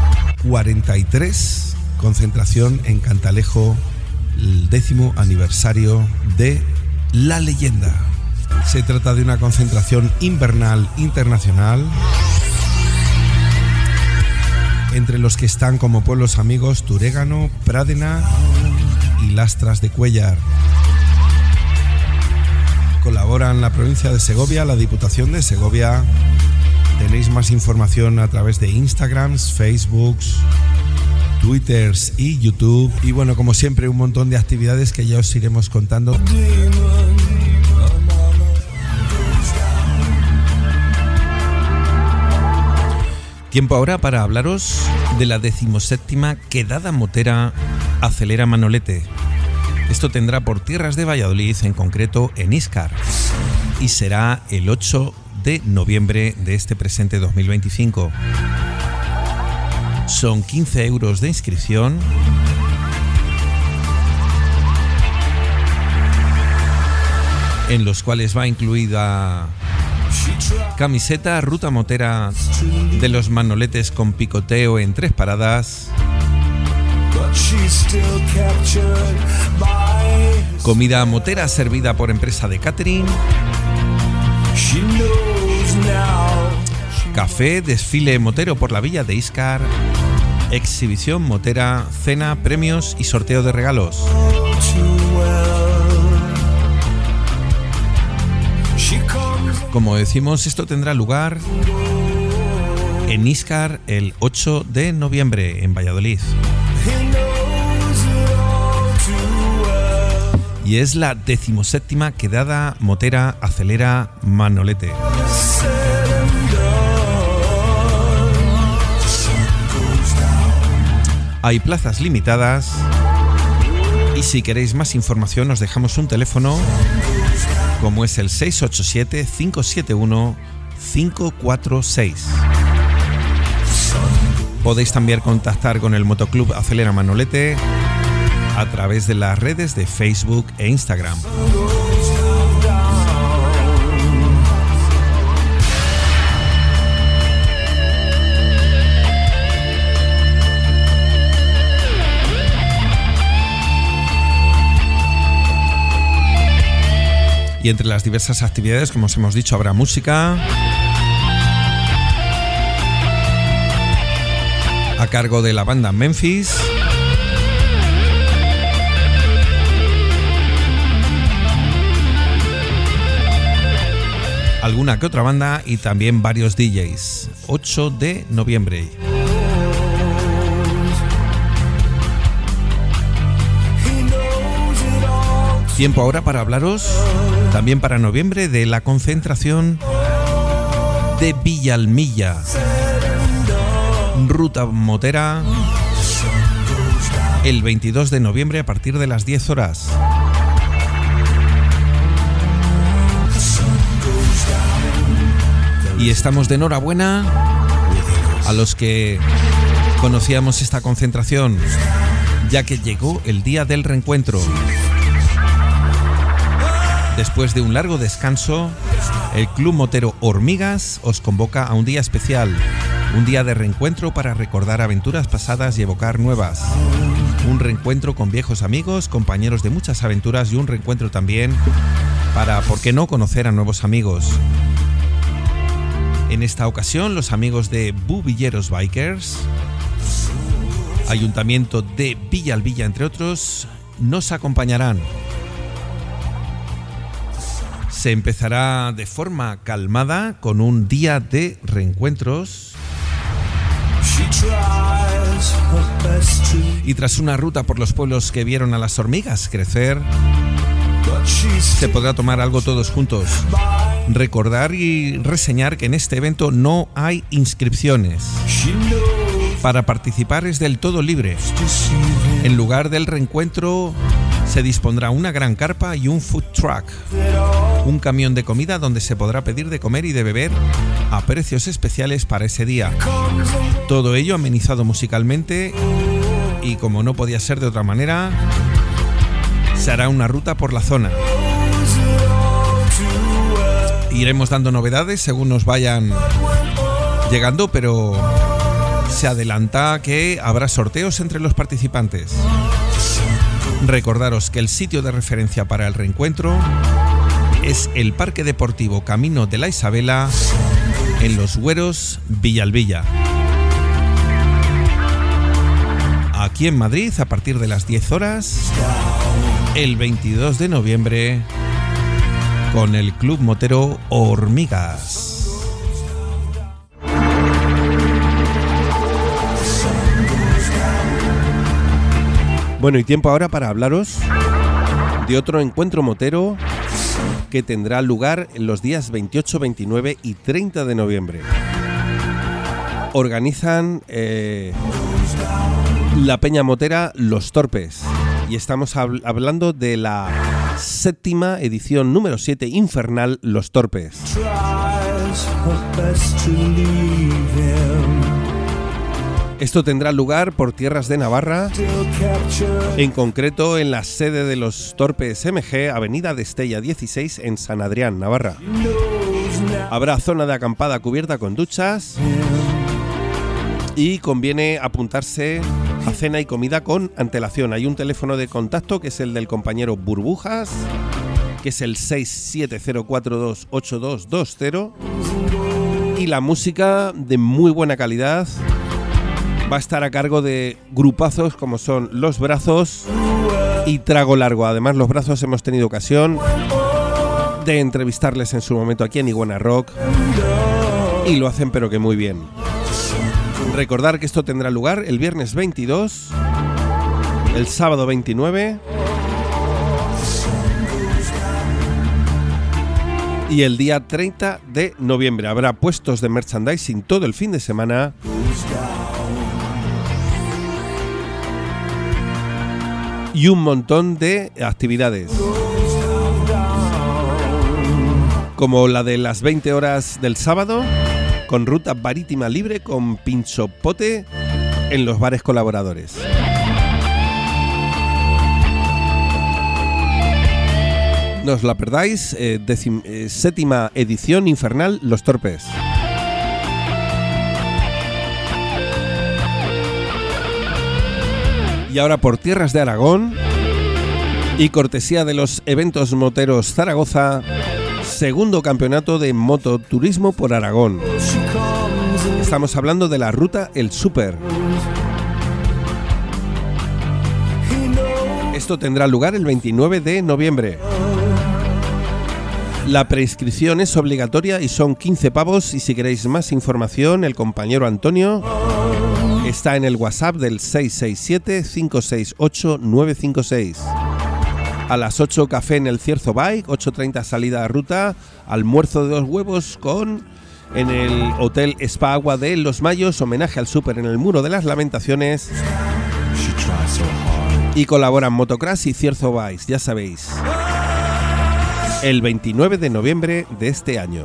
43 concentración en Cantalejo, el 10º aniversario de La Leyenda. Se trata de una concentración invernal internacional, entre los que están como pueblos amigos Turégano, Prádena y Lastras de Cuéllar. Colaboran la provincia de Segovia, la Diputación de Segovia. Tenéis más información a través de Instagrams, Facebooks, Twitters y YouTube. Y bueno, como siempre, un montón de actividades que ya os iremos contando. Tiempo ahora para hablaros de la 17ª Quedada Motera Acelera Manolete. Esto tendrá por tierras de Valladolid, en concreto en Íscar, y será el 8 de noviembre de este presente 2025. Son 15 euros de inscripción. En los cuales va incluida camiseta, ruta motera de los Manoletes con picoteo en 3 paradas, comida motera servida por empresa de catering, café, desfile motero por la villa de Íscar, exhibición motera, cena, premios y sorteo de regalos. Como decimos, esto tendrá lugar en Íscar el 8 de noviembre en Valladolid. Y es la 17ª Quedada Motera Acelera Manolete. Hay plazas limitadas y si queréis más información os dejamos un teléfono como es el 687-571-546. Podéis también contactar con el Motoclub Acelera Manolete a través de las redes de Facebook e Instagram. Y entre las diversas actividades, como os hemos dicho, habrá música a cargo de la banda Memphis, alguna que otra banda y también varios DJs. 8 de noviembre. Tiempo ahora para hablaros también para noviembre de la concentración de Villalmilla, ruta motera el 22 de noviembre a partir de las 10 horas. Y estamos de enhorabuena a los que conocíamos esta concentración, ya que llegó el día del reencuentro. Después de un largo descanso, el Club Motero Hormigas os convoca a un día especial, un día de reencuentro para recordar aventuras pasadas y evocar nuevas. Un reencuentro con viejos amigos, compañeros de muchas aventuras y un reencuentro también para, ¿por qué no?, conocer a nuevos amigos. En esta ocasión, los amigos de Bubilleros Bikers, Ayuntamiento de Villalbilla, entre otros, nos acompañarán. Se empezará de forma calmada con un día de reencuentros y tras una ruta por los pueblos que vieron a las hormigas crecer, se podrá tomar algo todos juntos. Recordar y reseñar que en este evento no hay inscripciones. Para participar es del todo libre. En lugar del reencuentro se dispondrá una gran carpa y un food truck, un camión de comida donde se podrá pedir de comer y de beber a precios especiales para ese día. Todo ello amenizado musicalmente y, como no podía ser de otra manera, se hará una ruta por la zona. Iremos dando novedades según nos vayan llegando, pero se adelanta que habrá sorteos entre los participantes. Recordaros que el sitio de referencia para el reencuentro es el Parque Deportivo Camino de la Isabela en Los Güeros, Villalbilla. Aquí en Madrid, a partir de las 10 horas, el 22 de noviembre, con el Club Motero Hormigas. Bueno, y tiempo ahora para hablaros de otro encuentro motero que tendrá lugar en los días 28, 29 y 30 de noviembre. organizan la peña motera Los Torpes. Y estamos hablando de la 7ª edición número 7 infernal Los Torpes. Esto tendrá lugar por tierras de Navarra, en concreto en la sede de Los Torpes MG, Avenida de Estella 16 en San Adrián, Navarra. Habrá zona de acampada cubierta con duchas y conviene apuntarse a cena y comida con antelación. Hay un teléfono de contacto que es el del compañero Burbujas, que es el 670428220, y la música de muy buena calidad va a estar a cargo de grupazos como son Los Brazos y Trago Largo. Además, Los Brazos hemos tenido ocasión de entrevistarles en su momento aquí en Iguana Rock y lo hacen pero que muy bien. Recordar que esto tendrá lugar el viernes 22, el sábado 29 y el día 30 de noviembre. Habrá puestos de merchandising todo el fin de semana y un montón de actividades, como la de las 20 horas del sábado, con ruta marítima libre con pinchopote en los bares colaboradores. No os la perdáis, 7ª edición infernal Los Torpes. Y ahora por tierras de Aragón y cortesía de los eventos moteros Zaragoza, segundo campeonato de mototurismo por Aragón. Estamos hablando de la ruta El Súper. Esto tendrá lugar el 29 de noviembre. La preinscripción es obligatoria y son 15 pavos, y si queréis más información, el compañero Antonio está en el WhatsApp del 667-568-956. A las 8 café en el Cierzo Bike, 8:30 salida a ruta, almuerzo de 2 huevos en el Hotel Spa Agua de Los Mayos, homenaje al Súper en el Muro de las Lamentaciones, y colaboran Motocross y Cierzo Bikes, ya sabéis, el 29 de noviembre de este año.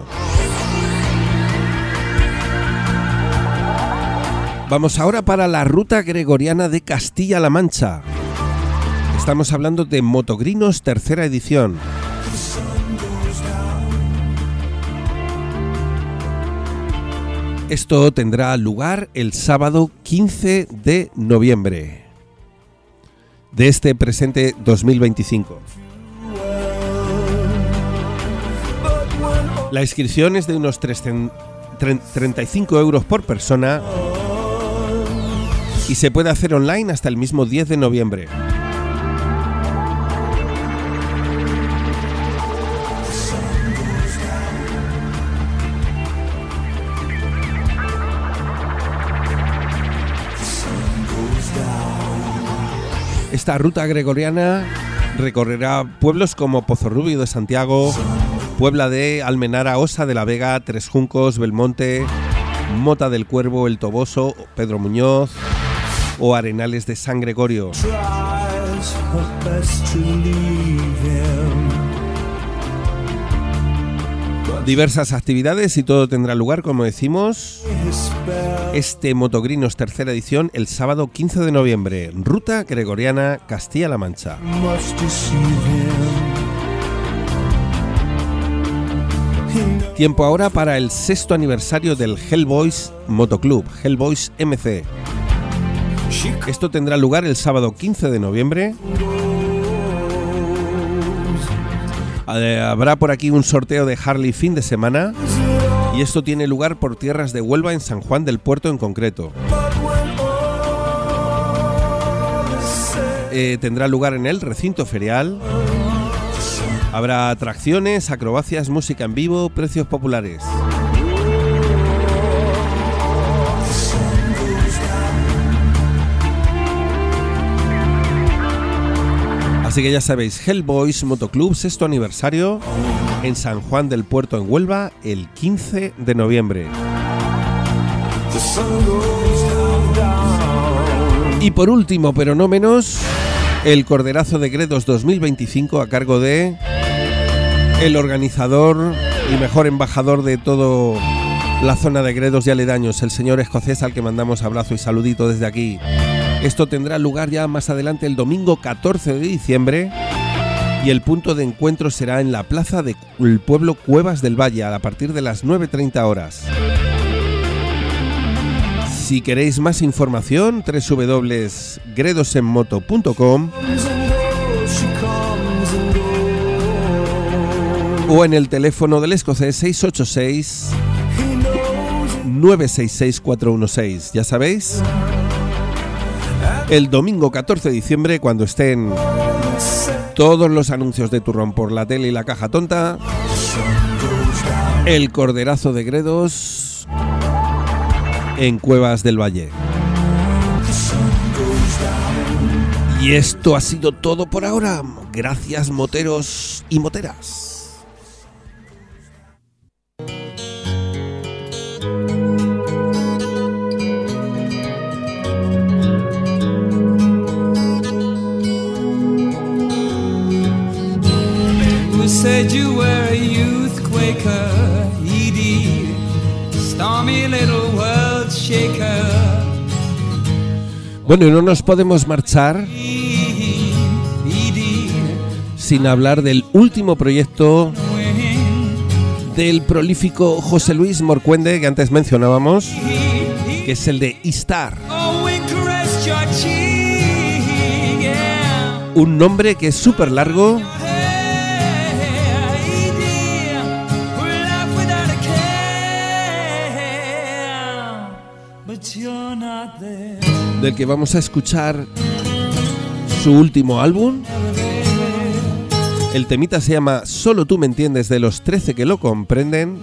Vamos ahora para la Ruta Gregoriana de Castilla-La Mancha. Estamos hablando de Motogrinos tercera edición. Esto tendrá lugar el sábado 15 de noviembre de este presente 2025. La inscripción es de unos 35 euros por persona y se puede hacer online hasta el mismo 10 de noviembre. Esta ruta gregoriana recorrerá pueblos como Pozorrubio de Santiago, Puebla de Almenara, Osa de la Vega, Tres Juncos, Belmonte, Mota del Cuervo, El Toboso, Pedro Muñoz o Arenales de San Gregorio. Diversas actividades y todo tendrá lugar, como decimos, este Motogrinos tercera edición el sábado 15 de noviembre, Ruta Gregoriana Castilla-La Mancha. Tiempo ahora para el 6º aniversario del Hellboys Motoclub, Hellboys MC. Esto tendrá lugar el sábado 15 de noviembre. Habrá por aquí un sorteo de Harley fin de semana y esto tiene lugar por tierras de Huelva, en San Juan del Puerto en concreto. Tendrá lugar en el recinto ferial. Habrá atracciones, acrobacias, música en vivo, precios populares. Así que ya sabéis, Hellboys Motoclub, 6º aniversario, en San Juan del Puerto en Huelva, el 15 de noviembre. Y por último, pero no menos, el Corderazo de Gredos 2025 a cargo de el organizador y mejor embajador de todo la zona de Gredos y aledaños, el señor escocés, al que mandamos abrazo y saludito desde aquí. Esto tendrá lugar ya más adelante el domingo 14 de diciembre y el punto de encuentro será en la plaza del pueblo Cuevas del Valle a partir de las 9:30 horas. Si queréis más información, www.gredosenmoto.com o en el teléfono del escocés 686 966 416. Ya sabéis, el domingo 14 de diciembre, cuando estén todos los anuncios de turrón por la tele y la caja tonta, el Corderazo de Gredos en Cuevas del Valle. Y esto ha sido todo por ahora. Gracias, moteros y moteras. You said you were a youth Quaker, Edie, stormy little world shaker. Bueno, y no nos podemos marchar sin hablar del último proyecto del prolífico José Luis Morcuende, que antes mencionábamos, que es el de Istar. Un nombre que es súper largo, del que vamos a escuchar su último álbum. El temita se llama Solo tú me entiendes, de los 13 que lo comprenden.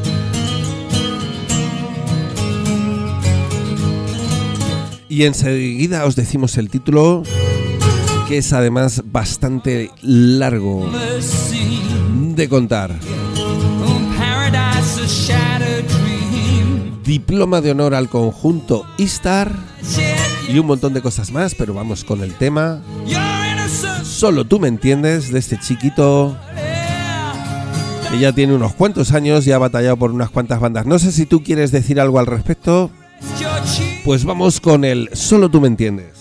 Y enseguida os decimos el título, que es además bastante largo de contar. Diploma de honor al conjunto Istar y un montón de cosas más, pero vamos con el tema Solo tú me entiendes, de este chiquito que ya tiene unos cuantos años y ha batallado por unas cuantas bandas. No sé si tú quieres decir algo al respecto. Pues vamos con el Solo tú me entiendes.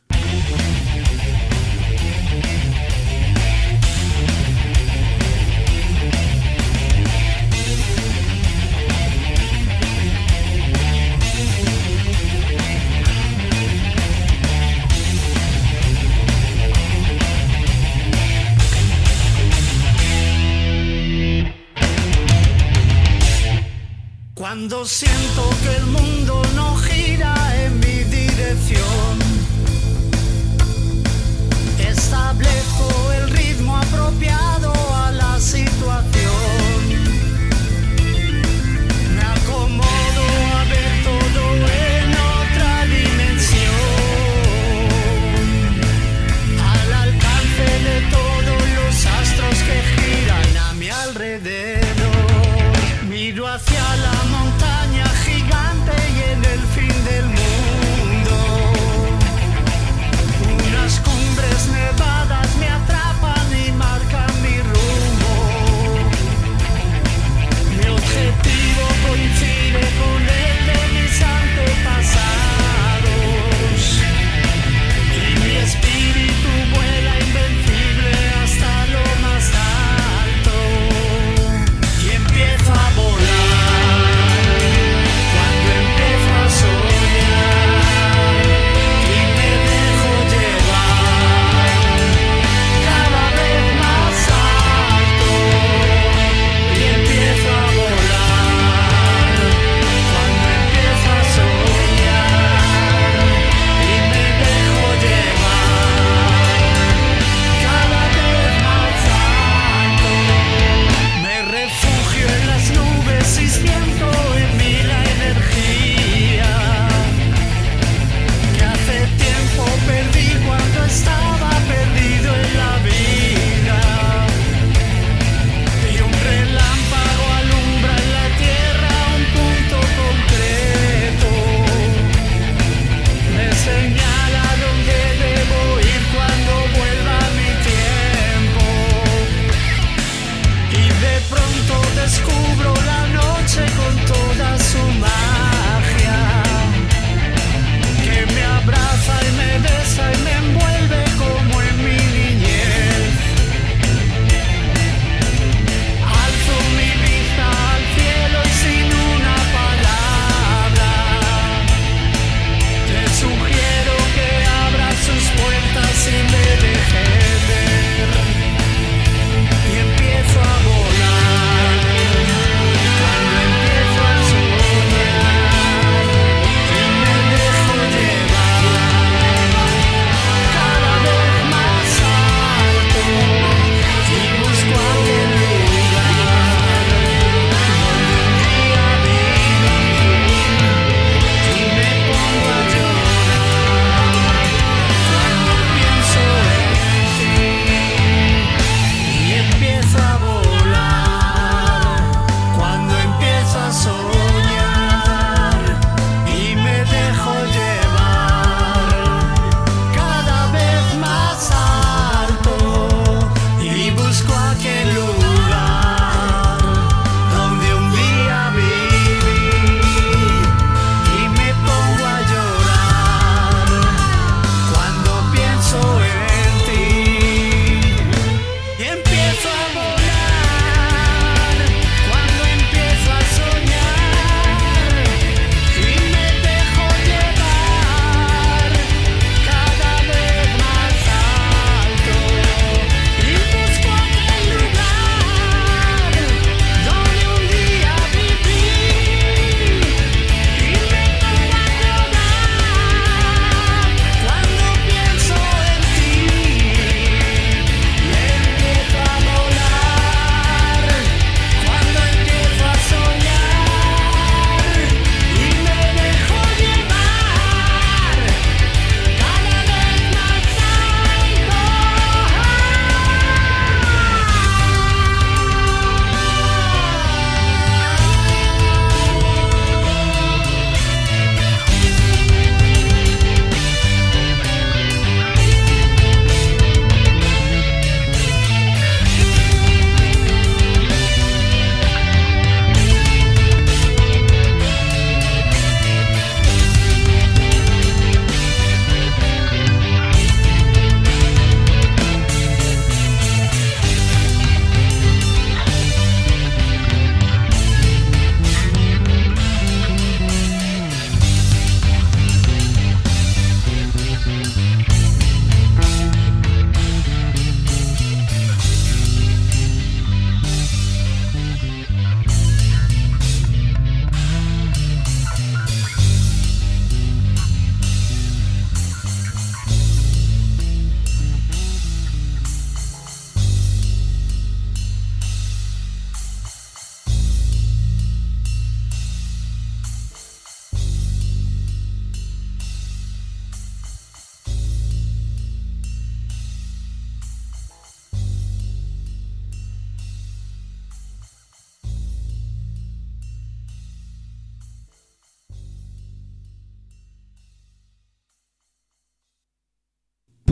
Cuando siento que el mundo no gira en mi dirección, establezco el ritmo apropiado a la situación. Me acomodo a ver todo en otra dimensión, al alcance de todos los astros que giran a mi alrededor. Miro hacia la montaña gigante y en el fin del mundo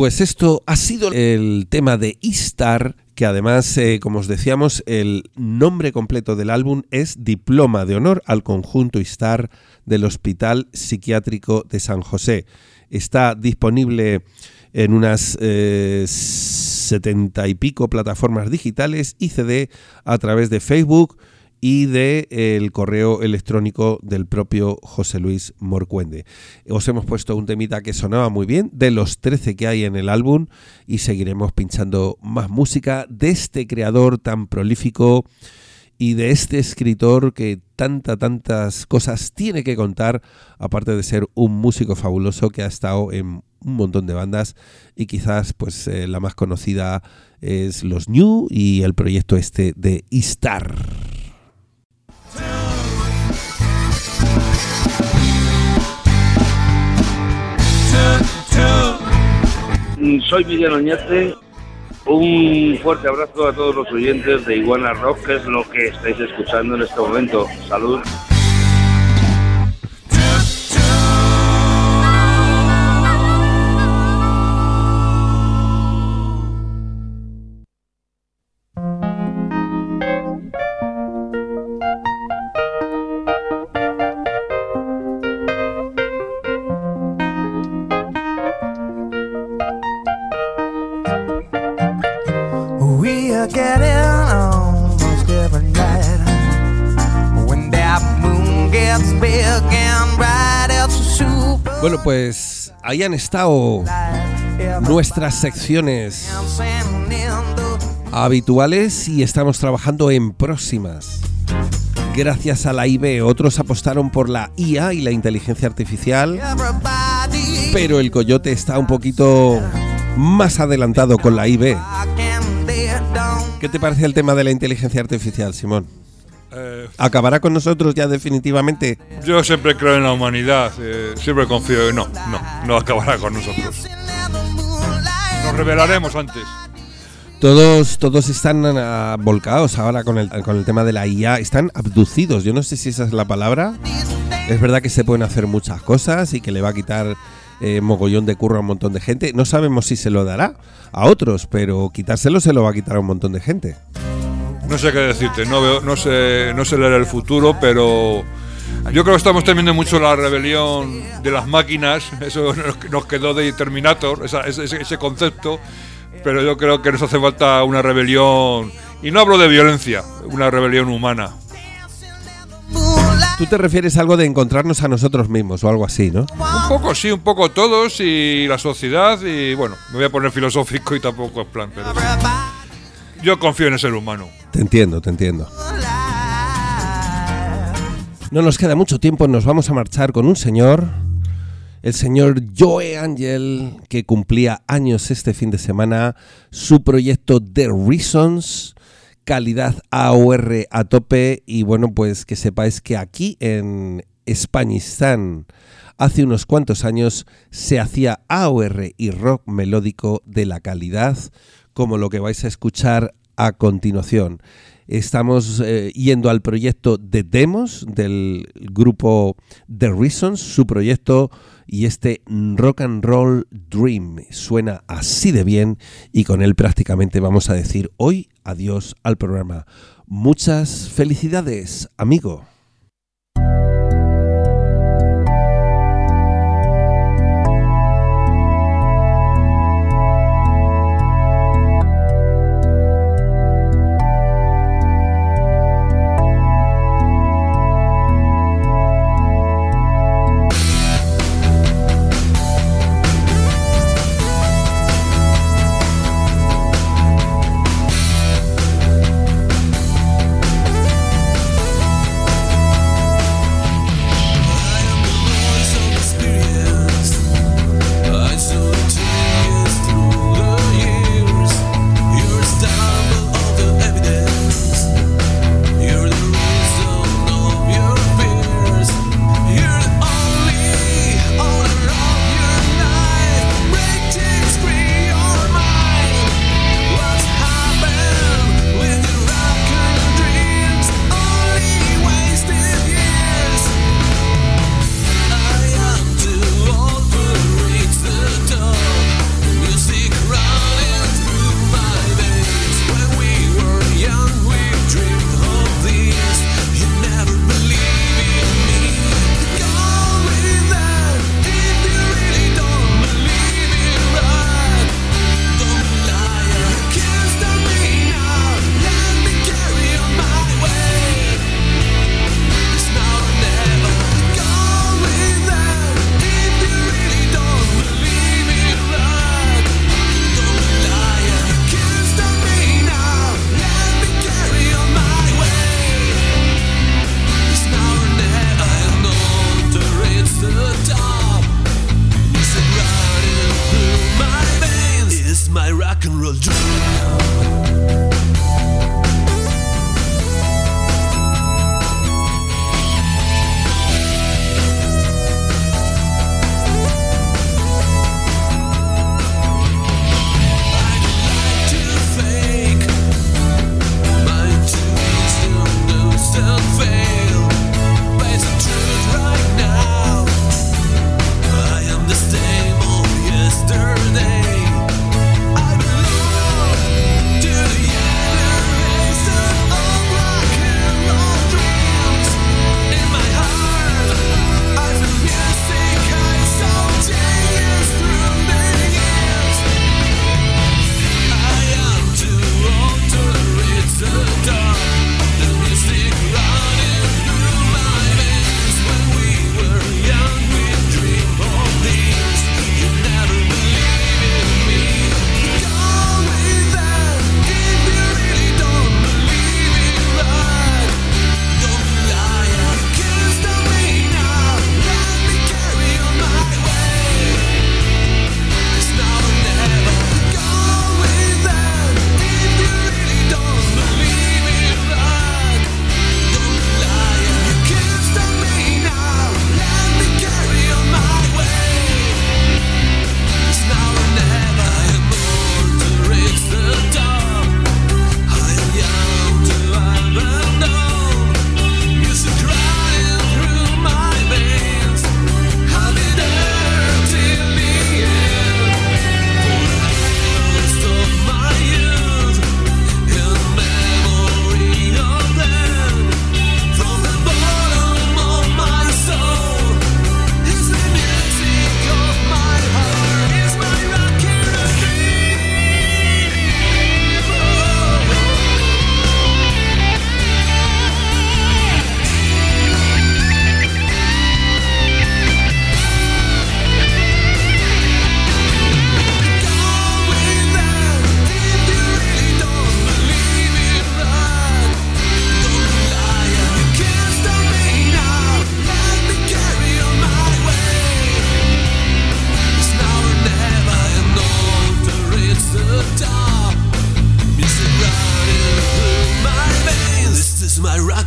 Pues esto ha sido el tema de Istar, que además, como os decíamos, el nombre completo del álbum es Diploma de Honor al Conjunto Istar del Hospital Psiquiátrico de San José. Está disponible en unas 70 y pico plataformas digitales y CD a través de Facebook y del correo electrónico del propio José Luis Morcuende. Os hemos puesto un temita que sonaba muy bien, de los 13 que hay en el álbum, y seguiremos pinchando más música de este creador tan prolífico y de este escritor que tantas cosas tiene que contar, aparte de ser un músico fabuloso que ha estado en un montón de bandas, y quizás pues la más conocida es Los New y el proyecto este de Istar. Soy Miguel Oñate. Un fuerte abrazo a todos los oyentes de Iguana Rock, que es lo que estáis escuchando en este momento. Salud. Bueno, pues ahí han estado nuestras secciones habituales y estamos trabajando en próximas. Gracias a la IB, otros apostaron por la IA y la inteligencia artificial, pero el Coyote está un poquito más adelantado con la IB. ¿Qué te parece el tema de la inteligencia artificial, Simón? ¿Acabará con nosotros ya definitivamente? Yo siempre creo en la humanidad, siempre confío en no acabará con nosotros. Nos revelaremos antes. Todos están volcados ahora con el tema de la IA, están abducidos, yo no sé si esa es la palabra. Es verdad que se pueden hacer muchas cosas y que le va a quitar mogollón de curro a un montón de gente. No sabemos si se lo dará a otros, pero quitárselo se lo va a quitar a un montón de gente. No sé qué decirte, no sé leer el futuro, pero yo creo que estamos temiendo mucho la rebelión de las máquinas. Eso nos quedó de Terminator, ese concepto, pero yo creo que nos hace falta una rebelión, y no hablo de violencia, una rebelión humana. Tú te refieres a algo de encontrarnos a nosotros mismos o algo así, ¿no? Un poco sí, un poco todos y la sociedad, y bueno, me voy a poner filosófico y tampoco es plan, pero yo confío en el ser humano. Te entiendo. No nos queda mucho tiempo, nos vamos a marchar con un señor, el señor Joe Angel, que cumplía años este fin de semana. Su proyecto The Reasons, calidad AOR a tope, y bueno, pues que sepáis que aquí en Españistán hace unos cuantos años se hacía AOR y rock melódico de la calidad como lo que vais a escuchar a continuación. Estamos yendo al proyecto de demos del grupo The Reasons, su proyecto, y este Rock and Roll Dream suena así de bien, y con él prácticamente vamos a decir hoy adiós al programa. Muchas felicidades, amigo.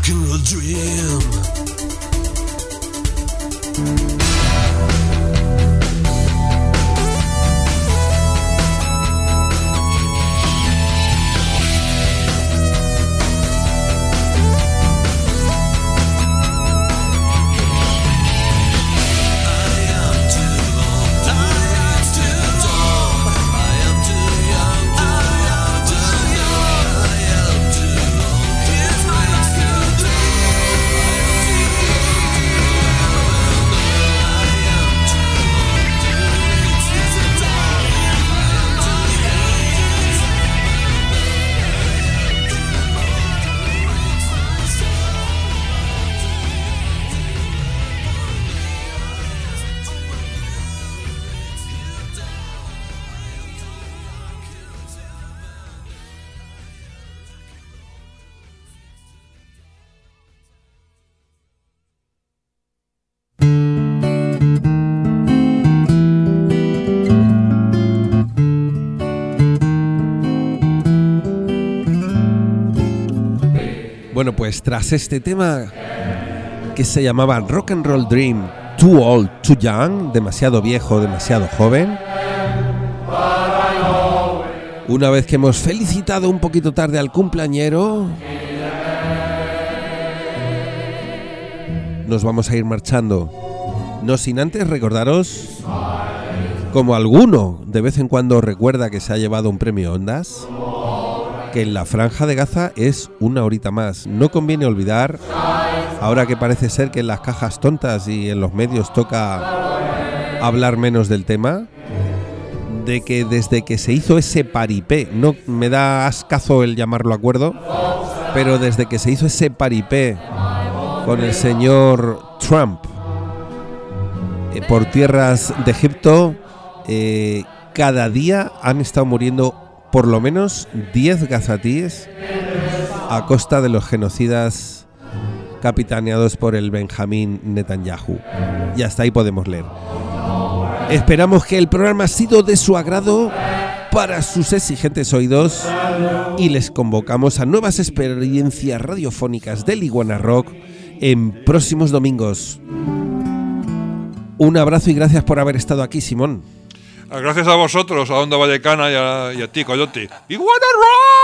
rock and roll dream. Bueno, pues tras este tema que se llamaba Rock and Roll Dream, Too Old, Too Young, demasiado viejo, demasiado joven, una vez que hemos felicitado un poquito tarde al cumpleañero, nos vamos a ir marchando. No sin antes recordaros, como alguno de vez en cuando recuerda que se ha llevado un premio Ondas, que en la Franja de Gaza es una horita más. No conviene olvidar, ahora que parece ser que en las cajas tontas y en los medios toca hablar menos del tema, de que desde que se hizo ese paripé, no me da ascazo el llamarlo acuerdo, pero desde que se hizo ese paripé con el señor Trump por tierras de Egipto, cada día han estado muriendo por lo menos 10 gazatíes a costa de los genocidas capitaneados por el Benjamín Netanyahu. Y hasta ahí podemos leer. Esperamos que el programa ha sido de su agrado para sus exigentes oídos y les convocamos a nuevas experiencias radiofónicas del Iguana Rock en próximos domingos. Un abrazo y gracias por haber estado aquí, Simón. Gracias a vosotros, a Onda Vallecana y a ti, Coyote. ¡Iguana Rock!